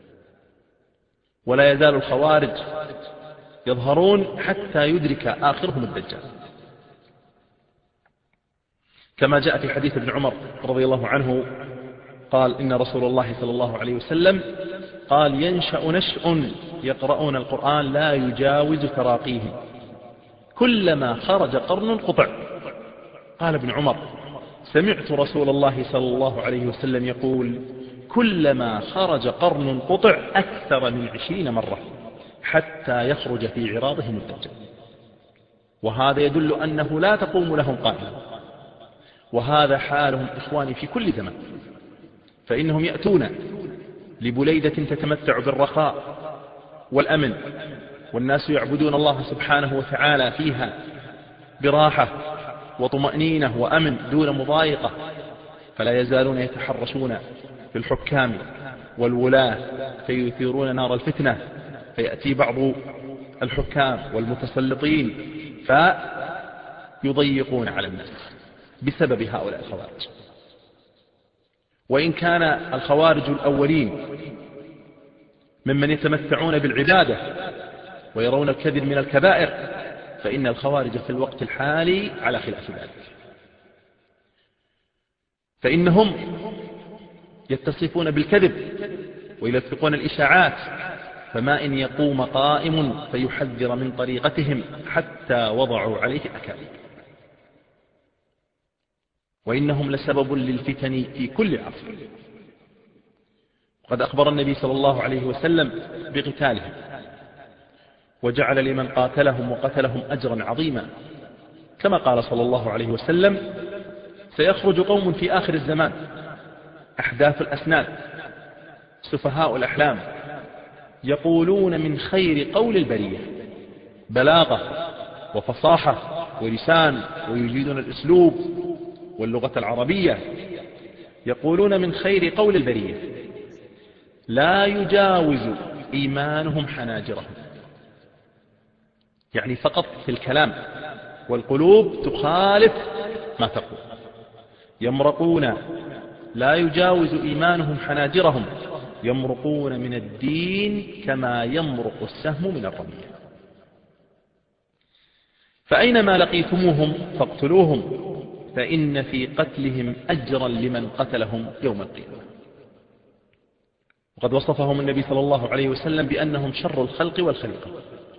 ولا يزال الخوارج يظهرون حتى يدرك آخرهم الدجال، كما جاء في حديث ابن عمر رضي الله عنه قال: إن رسول الله صلى الله عليه وسلم قال: ينشأ نشء يقرؤون القرآن لا يجاوز تراقيهم، كلما خرج قرن قطع. قال ابن عمر: سمعت رسول الله صلى الله عليه وسلم يقول: كلما خرج قرن قطع أكثر من 20 مرة حتى يخرج في عراضهم الدجال. وهذا يدل أنه لا تقوم لهم قائمة، وهذا حالهم إخواني في كل زمان، فإنهم يأتون لبليدة تتمتع بالرخاء والأمن، والناس يعبدون الله سبحانه وتعالى فيها براحة وطمأنينة وأمن دون مضايقة، فلا يزالون يتحرشون في الحكام والولاة فيثيرون نار الفتنة، فيأتي بعض الحكام والمتسلطين فيضيقون على الناس بسبب هؤلاء الخوارج. وإن كان الخوارج الأولين ممن يتمتعون بالعبادة ويرون الكذب من الكبائر، فإن الخوارج في الوقت الحالي على خلاف ذلك، فإنهم يتصفون بالكذب ويلفقون الإشاعات فما إن يقوم قائم فيحذر من طريقتهم حتى وضعوا عليه أكاذيب، وإنهم لسبب للفتن في كل عصر. قد أخبر النبي صلى الله عليه وسلم بقتالهم، وجعل لمن قاتلهم وقتلهم أجرا عظيما، كما قال صلى الله عليه وسلم: سيخرج قوم في آخر الزمان أحداث الأسنان سفهاء الأحلام، يقولون من خير قول البرية، بلاغة وفصاحة ولسان، ويجيدون الأسلوب واللغة العربية. يقولون من خير قول البرية لا يجاوز إيمانهم حناجرهم، يعني فقط في الكلام، والقلوب تخالف ما تقول. يمرقون، لا يجاوز إيمانهم حناجرهم، يمرقون من الدين كما يمرق السهم من الرمية. فأينما لقيتموهم فاقتلوهم، فإن في قتلهم أجرا لمن قتلهم يوم القيامة. وقد وصفهم النبي صلى الله عليه وسلم بأنهم شر الخلق والخليقة،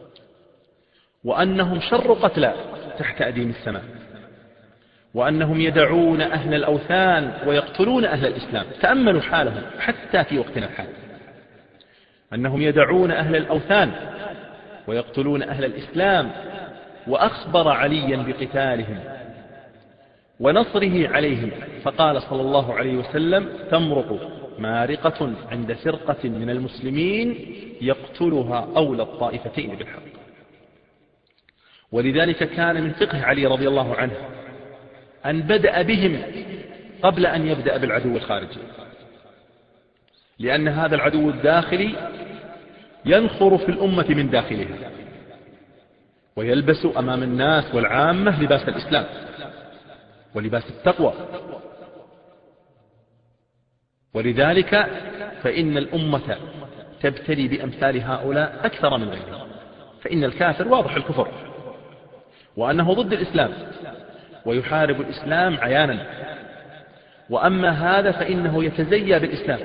وأنهم شر قتلى تحت أديم السماء، وأنهم يدعون أهل الأوثان ويقتلون أهل الإسلام. تأملوا حالهم حتى في وقتنا الحالي، أنهم يدعون أهل الأوثان ويقتلون أهل الإسلام. وأخبر عليا بقتالهم ونصره عليهم، فقال صلى الله عليه وسلم: تمرق مارقة عند فرقة من المسلمين يقتلها أولى الطائفتين بالحق. ولذلك كان من فقه علي رضي الله عنه أن بدأ بهم قبل أن يبدأ بالعدو الخارجي، لأن هذا العدو الداخلي ينخر في الأمة من داخلها، ويلبس أمام الناس والعامة لباس الإسلام ولباس التقوى. ولذلك فإن الأمة تبتلي بأمثال هؤلاء أكثر من غيرهم، فإن الكافر واضح الكفر وأنه ضد الإسلام ويحارب الإسلام عيانا، وأما هذا فإنه يتزيى بالإسلام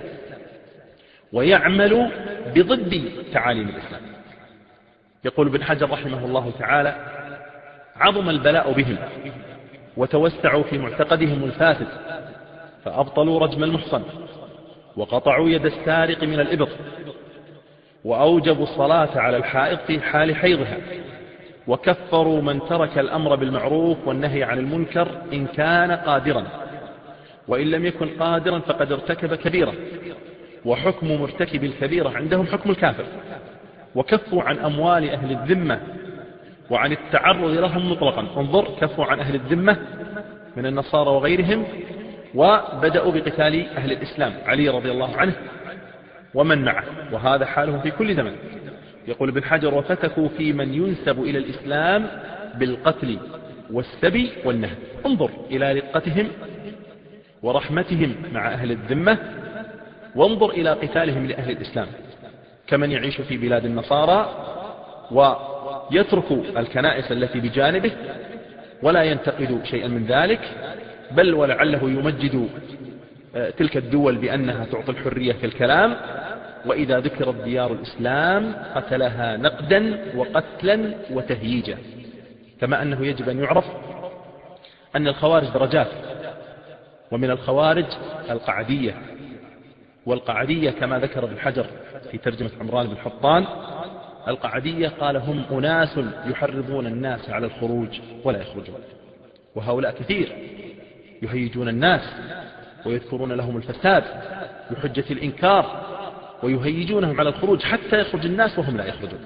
ويعمل بضد تعاليم الإسلام. يقول ابن حجر رحمه الله تعالى: عظم البلاء بهم وتوسعوا في معتقدهم الفاسد، فأبطلوا رجم المحصن، وقطعوا يد السارق من الإبط، وأوجبوا الصلاة على الحائض في حال حيضها، وكفروا من ترك الأمر بالمعروف والنهي عن المنكر إن كان قادرا، وإن لم يكن قادرا فقد ارتكب كبيرة، وحكم مرتكب الكبيرة عندهم حكم الكافر. وكفوا عن أموال أهل الذمة وعن التعرض لهم مطلقا. انظر، كفوا عن أهل الذمة من النصارى وغيرهم، وبدأوا بقتال أهل الإسلام، علي رضي الله عنه ومن معه، وهذا حالهم في كل زمن. يقول ابن حجر: وفتكوا في من ينسب إلى الإسلام بالقتل والسبي والنهب. انظر إلى رقتهم ورحمتهم مع أهل الذمة، وانظر إلى قتالهم لأهل الإسلام، كمن يعيش في بلاد النصارى ويترك الكنائس التي بجانبه ولا ينتقد شيئا من ذلك، بل ولعله يمجد تلك الدول بأنها تعطي الحرية في الكلام، وإذا ذكرت ديار الإسلام قتلها نقدا وقتلا وتهييجا. كما أنه يجب أن يعرف أن الخوارج درجات، ومن الخوارج القعدية، والقعدية كما ذكر ابن حجر في ترجمة عمران بن حطان: القعدية قال هم أناس يحرضون الناس على الخروج ولا يخرجون. وهؤلاء كثير يهيجون الناس ويذكرون لهم الفساد بحجة الإنكار، ويهيجونهم على الخروج حتى يخرج الناس وهم لا يخرجون.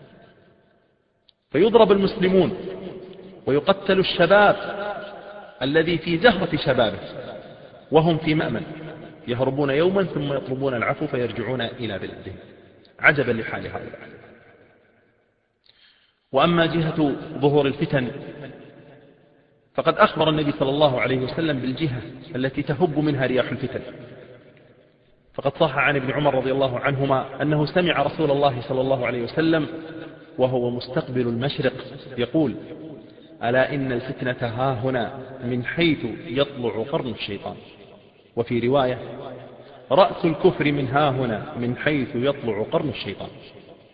فيضرب المسلمون ويقتل الشباب الذي في زهرة شبابه وهم في مأمن، يهربون يوما ثم يطلبون العفو فيرجعون إلى بلادهم. عجبا لحال هؤلاء. وأما جهة ظهور الفتن فقد أخبر النبي صلى الله عليه وسلم بالجهة التي تهب منها رياح الفتن. فقد صح عن ابن عمر رضي الله عنهما أنه سمع رسول الله صلى الله عليه وسلم وهو مستقبل المشرق يقول: ألا إن الفتنة هاهنا من حيث يطلع قرن الشيطان. وفي رواية: رأس الكفر من هاهنا من حيث يطلع قرن الشيطان.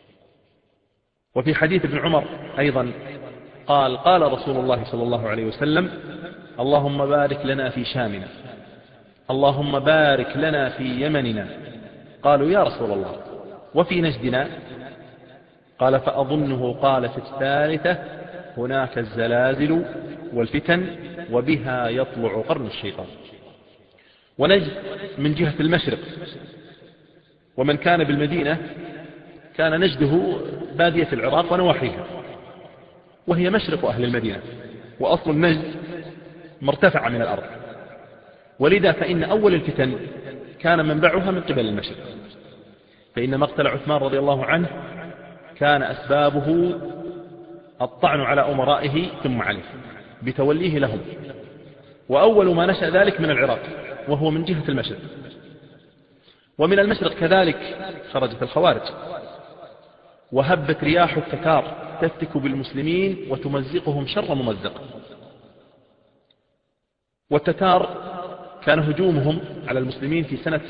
وفي حديث ابن عمر أيضا قال رسول الله صلى الله عليه وسلم: اللهم بارك لنا في شامنا، اللهم بارك لنا في يمننا. قالوا: يا رسول الله وفي نجدنا؟ قال: فأظنه قال في الثالثة: هناك الزلازل والفتن وبها يطلع قرن الشيطان. ونجد من جهة المشرق، ومن كان بالمدينة كان نجده بادية العراق ونواحيها، وهي مشرق أهل المدينة، وأصل النجد مرتفع من الأرض، ولذا فإن أول الفتن كان منبعها من قبل المشرق. فإن مقتل عثمان رضي الله عنه كان أسبابه الطعن على أمرائه ثم عليه بتوليه لهم، وأول ما نشأ ذلك من العراق وهو من جهة المشرق. ومن المشرق كذلك خرجت الخوارج، وهبت رياح التتار تفتك بالمسلمين وتمزقهم شر ممزق. والتتار كان هجومهم على المسلمين في سنة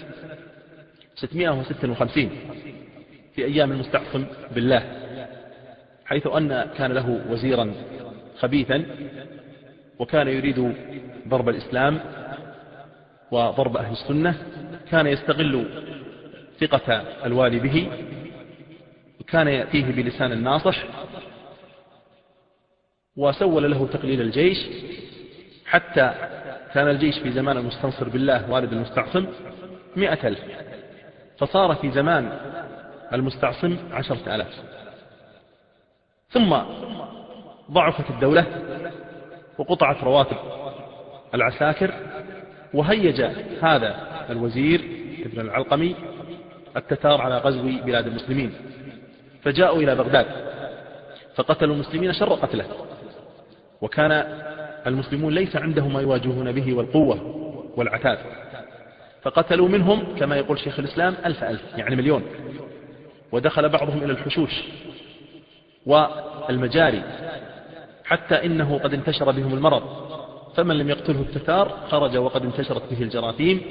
656 في أيام المستعصم بالله، حيث أن كان له وزيرا خبيثا وكان يريد ضرب الإسلام وضرب أهل السنة. كان يستغل ثقة الوالي به، وكان يأتيه بلسان الناصح، وسول له تقليل الجيش، حتى كان الجيش في زمان المستنصر بالله والد المستعصم 100,000، فصار في زمان المستعصم 10,000. ثم ضعفت الدولة وقطعت رواتب العساكر، وهيج هذا الوزير ابن العلقمي التتار على غزو بلاد المسلمين، فجاءوا إلى بغداد فقتلوا المسلمين شر قتله، وكان المسلمون ليس عندهم ما يواجهون به والقوة والعتاد، فقتلوا منهم كما يقول شيخ الإسلام 1,000 يعني 1,000,000، ودخل بعضهم إلى الحشوش والمجاري، حتى إنه قد انتشر بهم المرض، فمن لم يقتله التتار خرج وقد انتشرت به الجراثيم،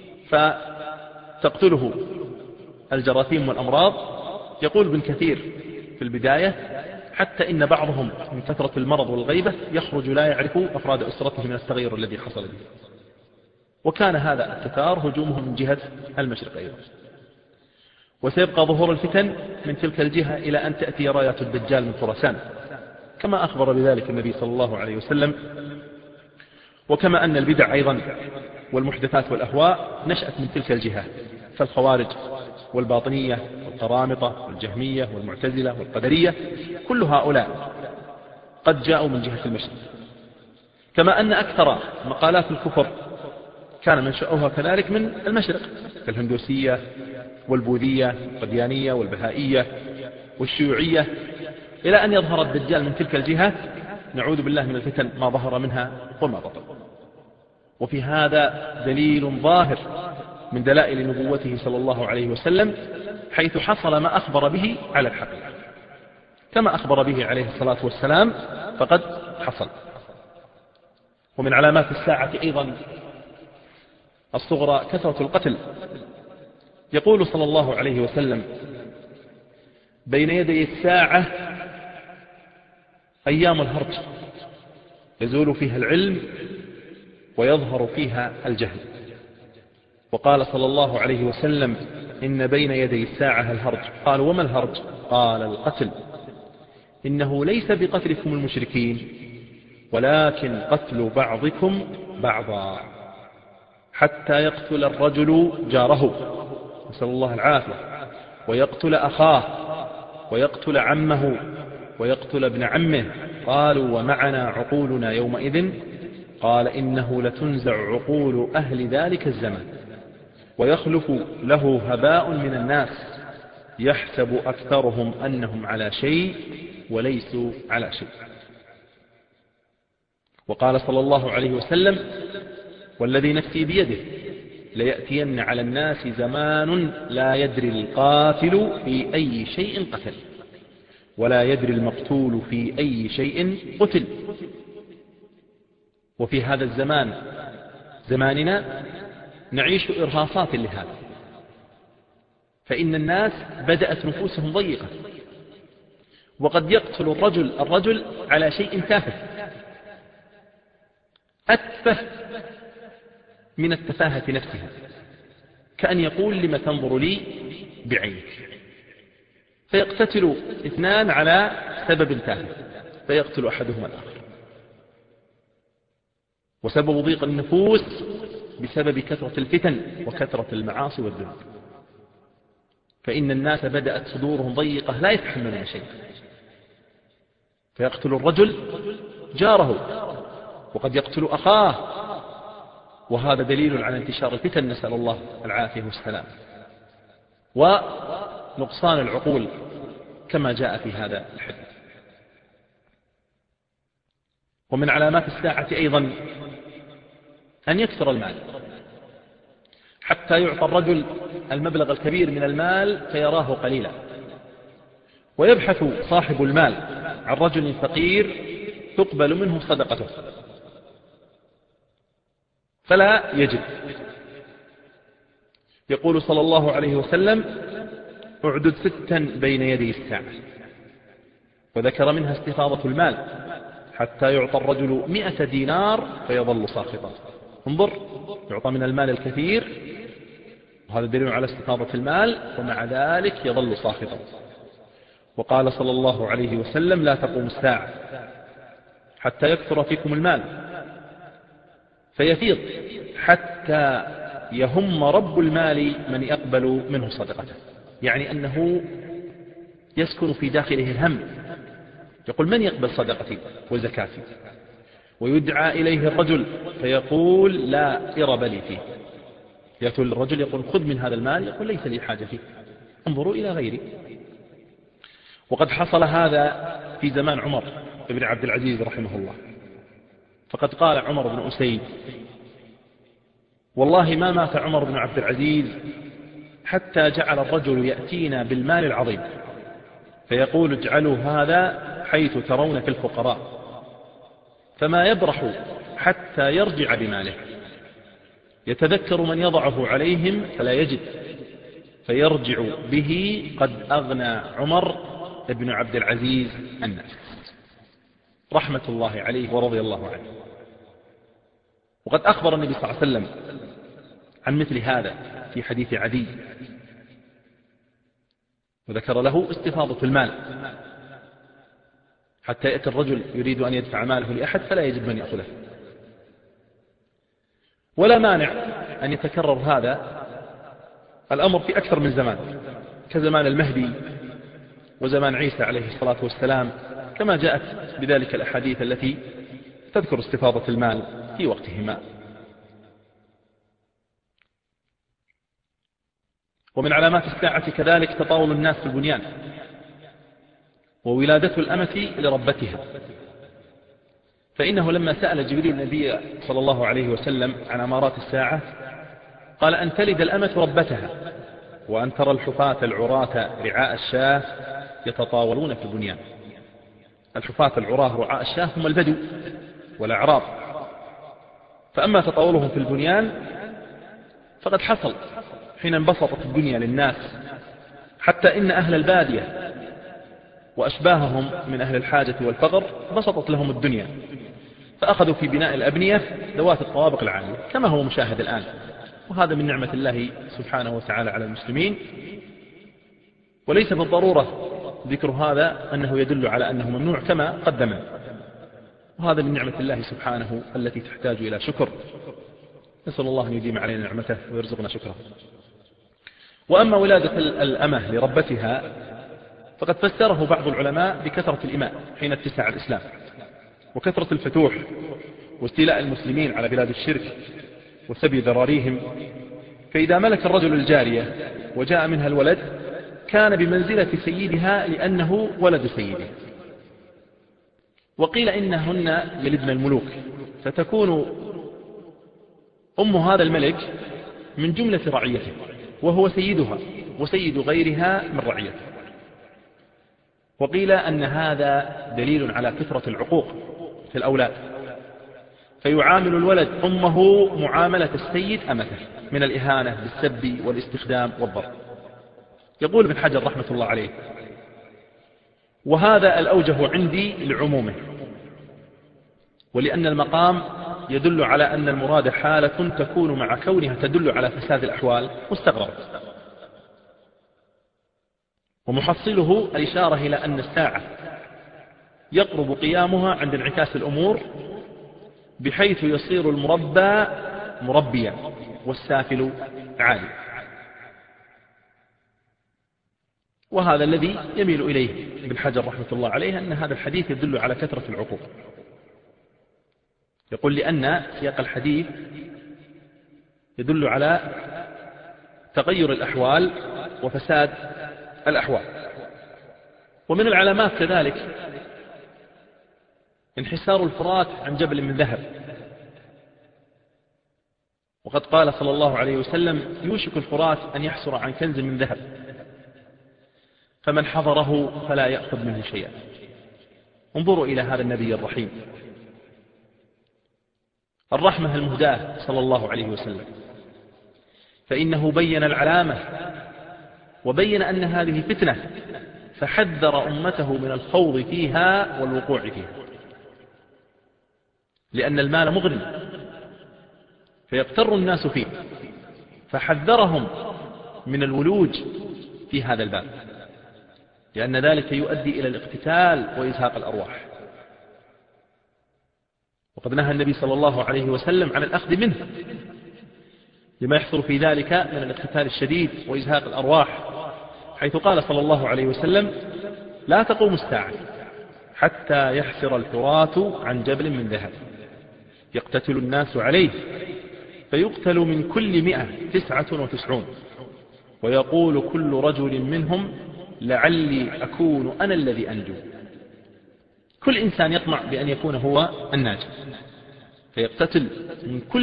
فتقتله الجراثيم والأمراض. يقول ابن كثير في البداية: حتى إن بعضهم من كثرة المرض والغيبة يخرج لا يعرف أفراد أسرته من التغير الذي حصل به. وكان هذا التتار هجومهم من جهة المشرق أيضا. وسيبقى ظهور الفتن من تلك الجهة إلى أن تأتي رايات الدجال من خراسان، كما أخبر بذلك النبي صلى الله عليه وسلم. وكما أن البدع أيضا والمحدثات والأهواء نشأت من تلك الجهة، فالخوارج والباطنية والقرامطة والجهمية والمعتزلة والقدرية كل هؤلاء قد جاءوا من جهة المشرق. كما أن أكثر مقالات الكفر كان منشأها كذلك من المشرق، كالهندوسية والبوذية والقديانية والبهائية والشيوعية، إلى أن يظهر الدجال من تلك الجهة، نعوذ بالله من الفتن ما ظهر منها وما بطن. وفي هذا دليل ظاهر من دلائل نبوته صلى الله عليه وسلم، حيث حصل ما أخبر به على الحقيقة، كما أخبر به عليه الصلاة والسلام فقد حصل. ومن علامات الساعة أيضا الصغرى كثرة القتل. يقول صلى الله عليه وسلم: بين يدي الساعة أيام الهرج يزول فيها العلم ويظهر فيها الجهل. وقال صلى الله عليه وسلم: إن بين يدي الساعة الهرج. قال: وما الهرج؟ قال: القتل. إنه ليس بقتلكم المشركين، ولكن قتل بعضكم بعضا، حتى يقتل الرجل جاره، نسأل الله العافية، ويقتل أخاه، ويقتل عمه، ويقتل ابن عمه. قالوا: ومعنا عقولنا يومئذ؟ قال: إنه لتنزع عقول أهل ذلك الزمن، ويخلف له هباء من الناس، يحسب أكثرهم أنهم على شيء وليسوا على شيء. وقال صلى الله عليه وسلم: والذي نفسي بيده ليأتين على الناس زمان لا يدري القاتل في أي شيء قتل، ولا يدري المقتول في أي شيء قتل. وفي هذا الزمان زماننا نعيش إرهاصات لهذا، فإن الناس بدأت نفوسهم ضيقة، وقد يقتل الرجل على شيء تافه أتفه من التفاهة نفسها، كأن يقول: لم تنظر لي بعينك؟ فيقتتل اثنان على سبب تافه، فيقتل أحدهما الآخر. وسبب ضيق النفوس بسبب كثرة الفتن وكثرة المعاصي والذنوب، فإن الناس بدأت صدورهم ضيقة لا يتحملون شيء، فيقتل الرجل جاره، وقد يقتل أخاه، وهذا دليل على انتشار الفتن، نسأل الله العافية والسلام، ونقصان العقول كما جاء في هذا الحديث. ومن علامات الساعة أيضا أن يكثر المال، حتى يعطى الرجل المبلغ الكبير من المال فيراه قليلا، ويبحث صاحب المال عن رجل فقير تقبل منه صدقته فلا يجد. يقول صلى الله عليه وسلم: اعدد 6 بين يدي الساعة، وذكر منها استفاضة المال، حتى يعطى الرجل 100 دينار فيظل ساخطا. انظر، يعطى من المال الكثير، وهذا دليل على استفاضة المال، ومع ذلك يظل ساخطا. وقال صلى الله عليه وسلم: لا تقوم الساعة حتى يكثر فيكم المال فيفيض، حتى يهم رب المال من يقبل منه صدقته، يعني أنه يسكن في داخله الهم، يقول: من يقبل صدقتي وزكاتي؟ ويدعى إليه الرجل فيقول: لا إرب لي فيه. يأتي الرجل يقول: خذ من هذا المال، يقول: ليس لي حاجة فيه، انظروا إلى غيري. وقد حصل هذا في زمان عمر بن عبد العزيز رحمه الله، فقد قال عمر بن أسيد: والله ما مات عمر بن عبد العزيز حتى جعل الرجل يأتينا بالمال العظيم فيقول: اجعلوا هذا حيث ترون في الفقراء، فما يبرح حتى يرجع بماله، يتذكر من يضعه عليهم فلا يجد، فيرجع به قد أغنى عمر بن عبد العزيز الناس، رحمة الله عليه ورضي الله عنه. وقد أخبر النبي صلى الله عليه وسلم عن مثل هذا في حديث عدي، وذكر له استفاضة المال، حتى يأتي الرجل يريد أن يدفع ماله لأحد فلا يجد من يأخذه. ولا مانع أن يتكرر هذا الأمر في أكثر من زمان، كزمان المهدي وزمان عيسى عليه الصلاة والسلام، كما جاءت بذلك الأحاديث التي تذكر استفاضة المال في وقتهما. ومن علامات الساعة كذلك تطاول الناس في البنيان، وولادة الأمة لربتها، فإنه لما سأل جبريل النبي صلى الله عليه وسلم عن أمارات الساعة قال: أن تلد الأمة ربتها، وأن ترى الحفاة العراة رعاء الشاة يتطاولون في البنيان. الحفاة العراة رعاء الشاة هم البدو والأعراب، فأما تطاولهم في البنيان فقد حصل حين انبسطت الدنيا للناس، حتى إن أهل البادية وأشباههم من أهل الحاجة والفقر بسطت لهم الدنيا، فأخذوا في بناء الأبنية ذوات الطوابق العالية كما هو مشاهد الآن، وهذا من نعمة الله سبحانه وتعالى على المسلمين. وليس بالضرورة ذكر هذا أنه يدل على أنه ممنوع كما قدمنا، وهذا من نعمة الله سبحانه التي تحتاج إلى شكر، نسأل الله أن يديم علينا نعمته ويرزقنا شكره. وأما ولادة الأمة لربتها فقد فسره بعض العلماء بكثرة الإماء حين اتسع الإسلام، وكثرة الفتوح واستيلاء المسلمين على بلاد الشرك وسبي ذراريهم، فإذا ملك الرجل الجارية وجاء منها الولد كان بمنزلة سيدها لأنه ولد سيده. وقيل إنهن يلدن الملوك، فتكون أم هذا الملك من جملة رعيته، وهو سيدها وسيد غيرها من رعيته. وقيل أن هذا دليل على كثرة العقوق في الأولاد، فيعامل الولد أمه معاملة السيد أمته من الإهانة بالسب والاستخدام والضرب. يقول ابن حجر رحمة الله عليه: وهذا الأوجه عندي لعمومه، ولأن المقام يدل على أن المراد حالة تكون مع كونها تدل على فساد الأحوال مستغرب. ومحصله الإشارة إلى أن الساعة يقرب قيامها عند انعكاس الأمور، بحيث يصير المربى مربيا والسافل عالي. وهذا الذي يميل إليه ابن حجر رحمة الله عليه، أن هذا الحديث يدل على كثرة العقوق. يقول لأن سياق الحديث يدل على تغير الأحوال وفساد الأحوال. ومن العلامات كذلك انحسار الفرات عن جبل من ذهب، وقد قال صلى الله عليه وسلم: يوشك الفرات أن يحسر عن كنز من ذهب، فمن حضره فلا يأخذ منه شيئا. انظروا إلى هذا النبي الرحيم، الرحمة المهداة صلى الله عليه وسلم، فإنه بين العلامة وبين أن هذه فتنة، فحذر أمته من الخوض فيها والوقوع فيها، لأن المال مغني فيغتر الناس فيه، فحذرهم من الولوج في هذا الباب، لأن ذلك يؤدي إلى الاقتتال وإزهاق الأرواح. وقد نهى النبي صلى الله عليه وسلم عن الأخذ منه، لما يحصل في ذلك من الاقتتال الشديد وإزهاق الأرواح، حيث قال صلى الله عليه وسلم: لا تقوم الساعة حتى يحسر الفرات عن جبل من ذهب يقتتل الناس عليه، فيقتل من كل 199، ويقول كل رجل منهم: لعلي أكون أنا الذي أنجو. كل إنسان يطمع بأن يكون هو الناجي، فيقتتل من كل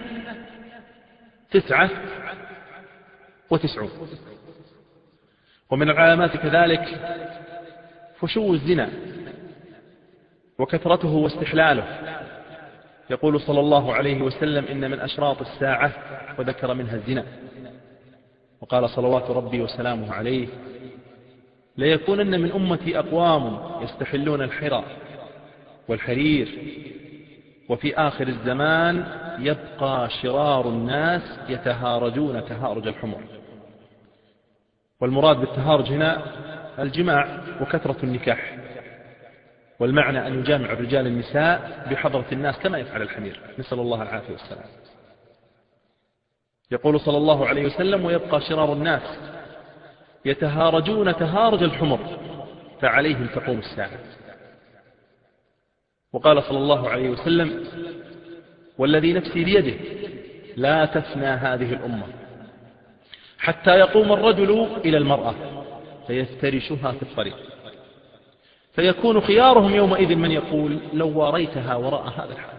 199. ومن العلامات كذلك فشو الزنا وكثرته واستحلاله. يقول صلى الله عليه وسلم: إن من أشراط الساعة، وذكر منها الزنا. وقال صلوات ربي وسلامه عليه: ليكونن من أمتي أقوام يستحلون الحرى والحرير، وفي آخر الزمان يبقى شرار الناس يتهارجون تهارج الحمر. والمراد بالتهارج هنا الجماع وكثرة النكاح، والمعنى أن يجامع الرجال النساء بحضرة الناس كما يفعل الحمير، نسأل الله العافية والسلام. يقول صلى الله عليه وسلم: ويبقى شرار الناس يتهارجون تهارج الحمر، فعليهم تقوم الساعة. وقال صلى الله عليه وسلم: والذي نفسي بيده لا تفنى هذه الأمة حتى يقوم الرجل إلى المرأة فيفترشها في الطريق، فيكون خيارهم يومئذ من يقول: لو واريتها وراء هذا الحال.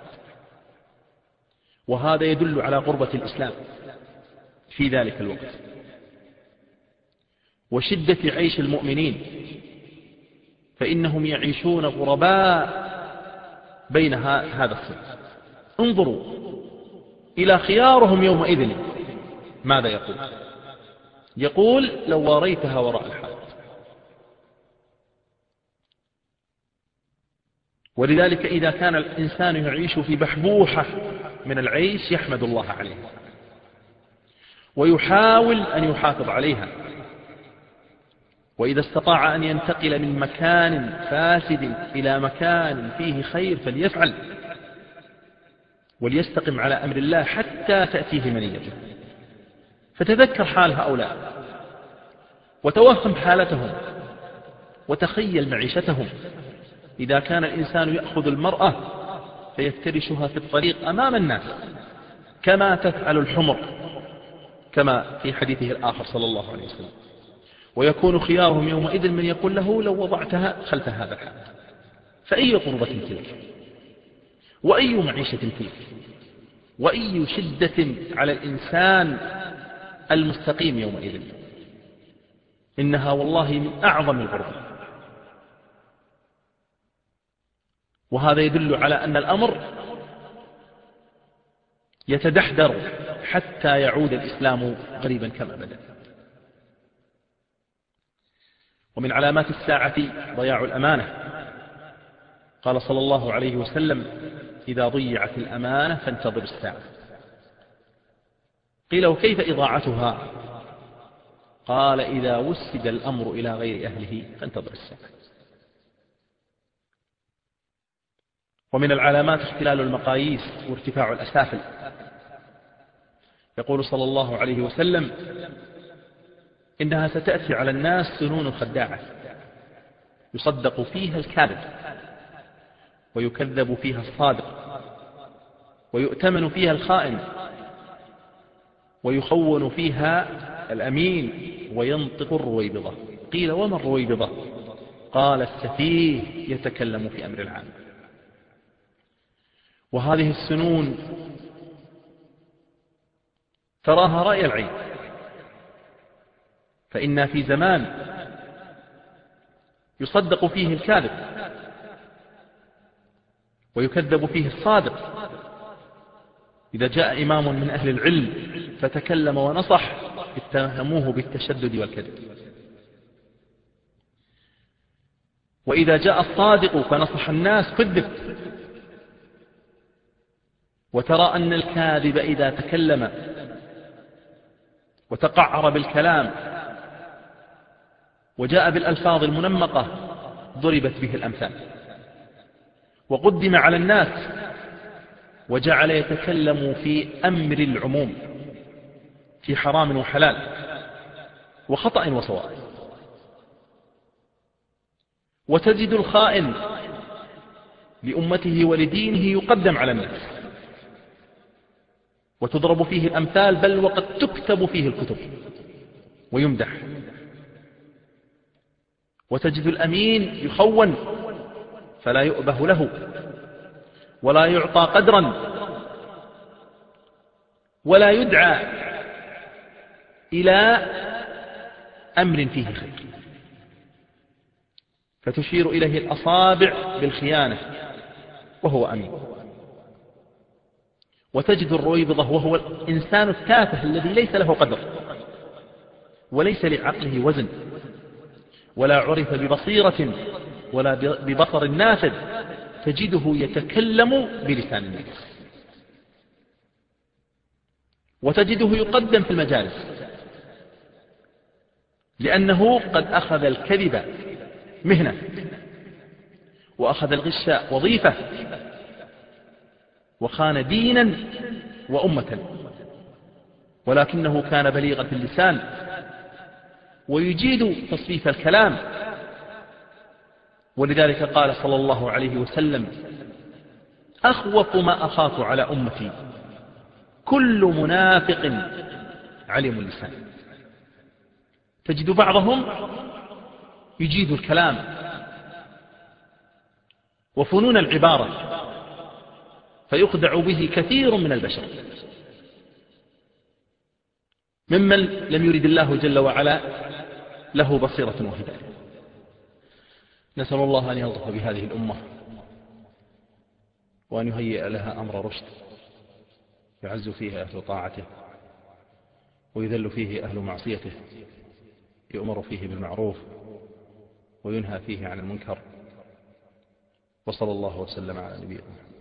وهذا يدل على قربة الإسلام في ذلك الوقت، وشدة عيش المؤمنين، فإنهم يعيشون غرباء بين هذا الصنف. انظروا إلى خيارهم يومئذ ماذا يقول؟ يقول: لو واريتها وراء الحال. ولذلك إذا كان الإنسان يعيش في بحبوحة من العيش يحمد الله عليها، ويحاول أن يحافظ عليها، وإذا استطاع أن ينتقل من مكان فاسد إلى مكان فيه خير فليفعل، وليستقم على أمر الله حتى تأتيه منيته. فتذكر حال هؤلاء، وتوهم حالتهم، وتخيل معيشتهم. إذا كان الإنسان يأخذ المرأة فيفترشها في الطريق أمام الناس كما تفعل الحمر، كما في حديثه الآخر صلى الله عليه وسلم، ويكون خيارهم يومئذ من يقول له: لو وضعتها خلف هذا الحال. فأي قربة تلك، وأي معيشة تلك، وأي شدة على الإنسان المستقيم يومئذ. إنها والله من أعظم الغربة. وهذا يدل على أن الأمر يتدحدر حتى يعود الإسلام غريبا كما بدأ. ومن علامات الساعة ضياع الأمانة. قال صلى الله عليه وسلم: إذا ضيعت الأمانة فانتظر الساعة. قيل: وكيف إضاعتها؟ قال: إذا وسد الأمر إلى غير أهله فانتظر الساعة. ومن العلامات اختلال المقاييس وارتفاع الأسافل. يقول صلى الله عليه وسلم: إنها ستأتي على الناس سنون خداعة يصدق فيها الكاذب ويكذب فيها الصادق ويؤتمن فيها الخائن ويخون فيها الأمين وينطق الرويبضة. قيل: وما الرويبضة؟ قال: السفيه يتكلم في أمر العام. وهذه السنون تراها رأي العين، فإنا في زمان يصدق فيه الكاذب ويكذب فيه الصادق. إذا جاء إمام من أهل العلم فتكلم ونصح اتهموه بالتشدد والكذب، وإذا جاء الصادق فنصح الناس كذب. وترى أن الكاذب إذا تكلم وتقعر بالكلام وجاء بالألفاظ المنمقة ضربت به الأمثال وقدم على الناس وجعل يتكلم في أمر العموم، في حرام وحلال وخطأ وصواب. وتجد الخائن لأمته ولدينه يقدم على الناس وتضرب فيه الأمثال، بل وقد تكتب فيه الكتب ويمدح. وتجد الأمين يخون فلا يؤبه له ولا يعطى قدرا ولا يدعى إلى أمر فيه خير، فتشير إليه الأصابع بالخيانة وهو أمين. وتجد الرويبضة وهو الإنسان التافه الذي ليس له قدر وليس لعقله وزن ولا عرف ببصيرة ولا ببصر نافذ، تجده يتكلم بلسان الناس. وتجده يقدم في المجالس لأنه قد أخذ الكذب مهنة وأخذ الغش وظيفة وخان دينا وأمة، ولكنه كان بليغ في اللسان ويجيد تصفيف الكلام. ولذلك قال صلى الله عليه وسلم: أخوف ما أخاف على أمتي كل منافق علم اللسان. تجد بعضهم يجيد الكلام وفنون العبارة فيخدع به كثير من البشر ممن لم يرد الله جل وعلا له بصيرة وهداية. نسأل الله أن يلطف بهذه الأمة وأن يهيئ لها أمر رشد يعز فيه أهل طاعته ويذل فيه أهل معصيته، يؤمر فيه بالمعروف وينهى فيه عن المنكر. وصلى الله وسلم على نبينا محمد.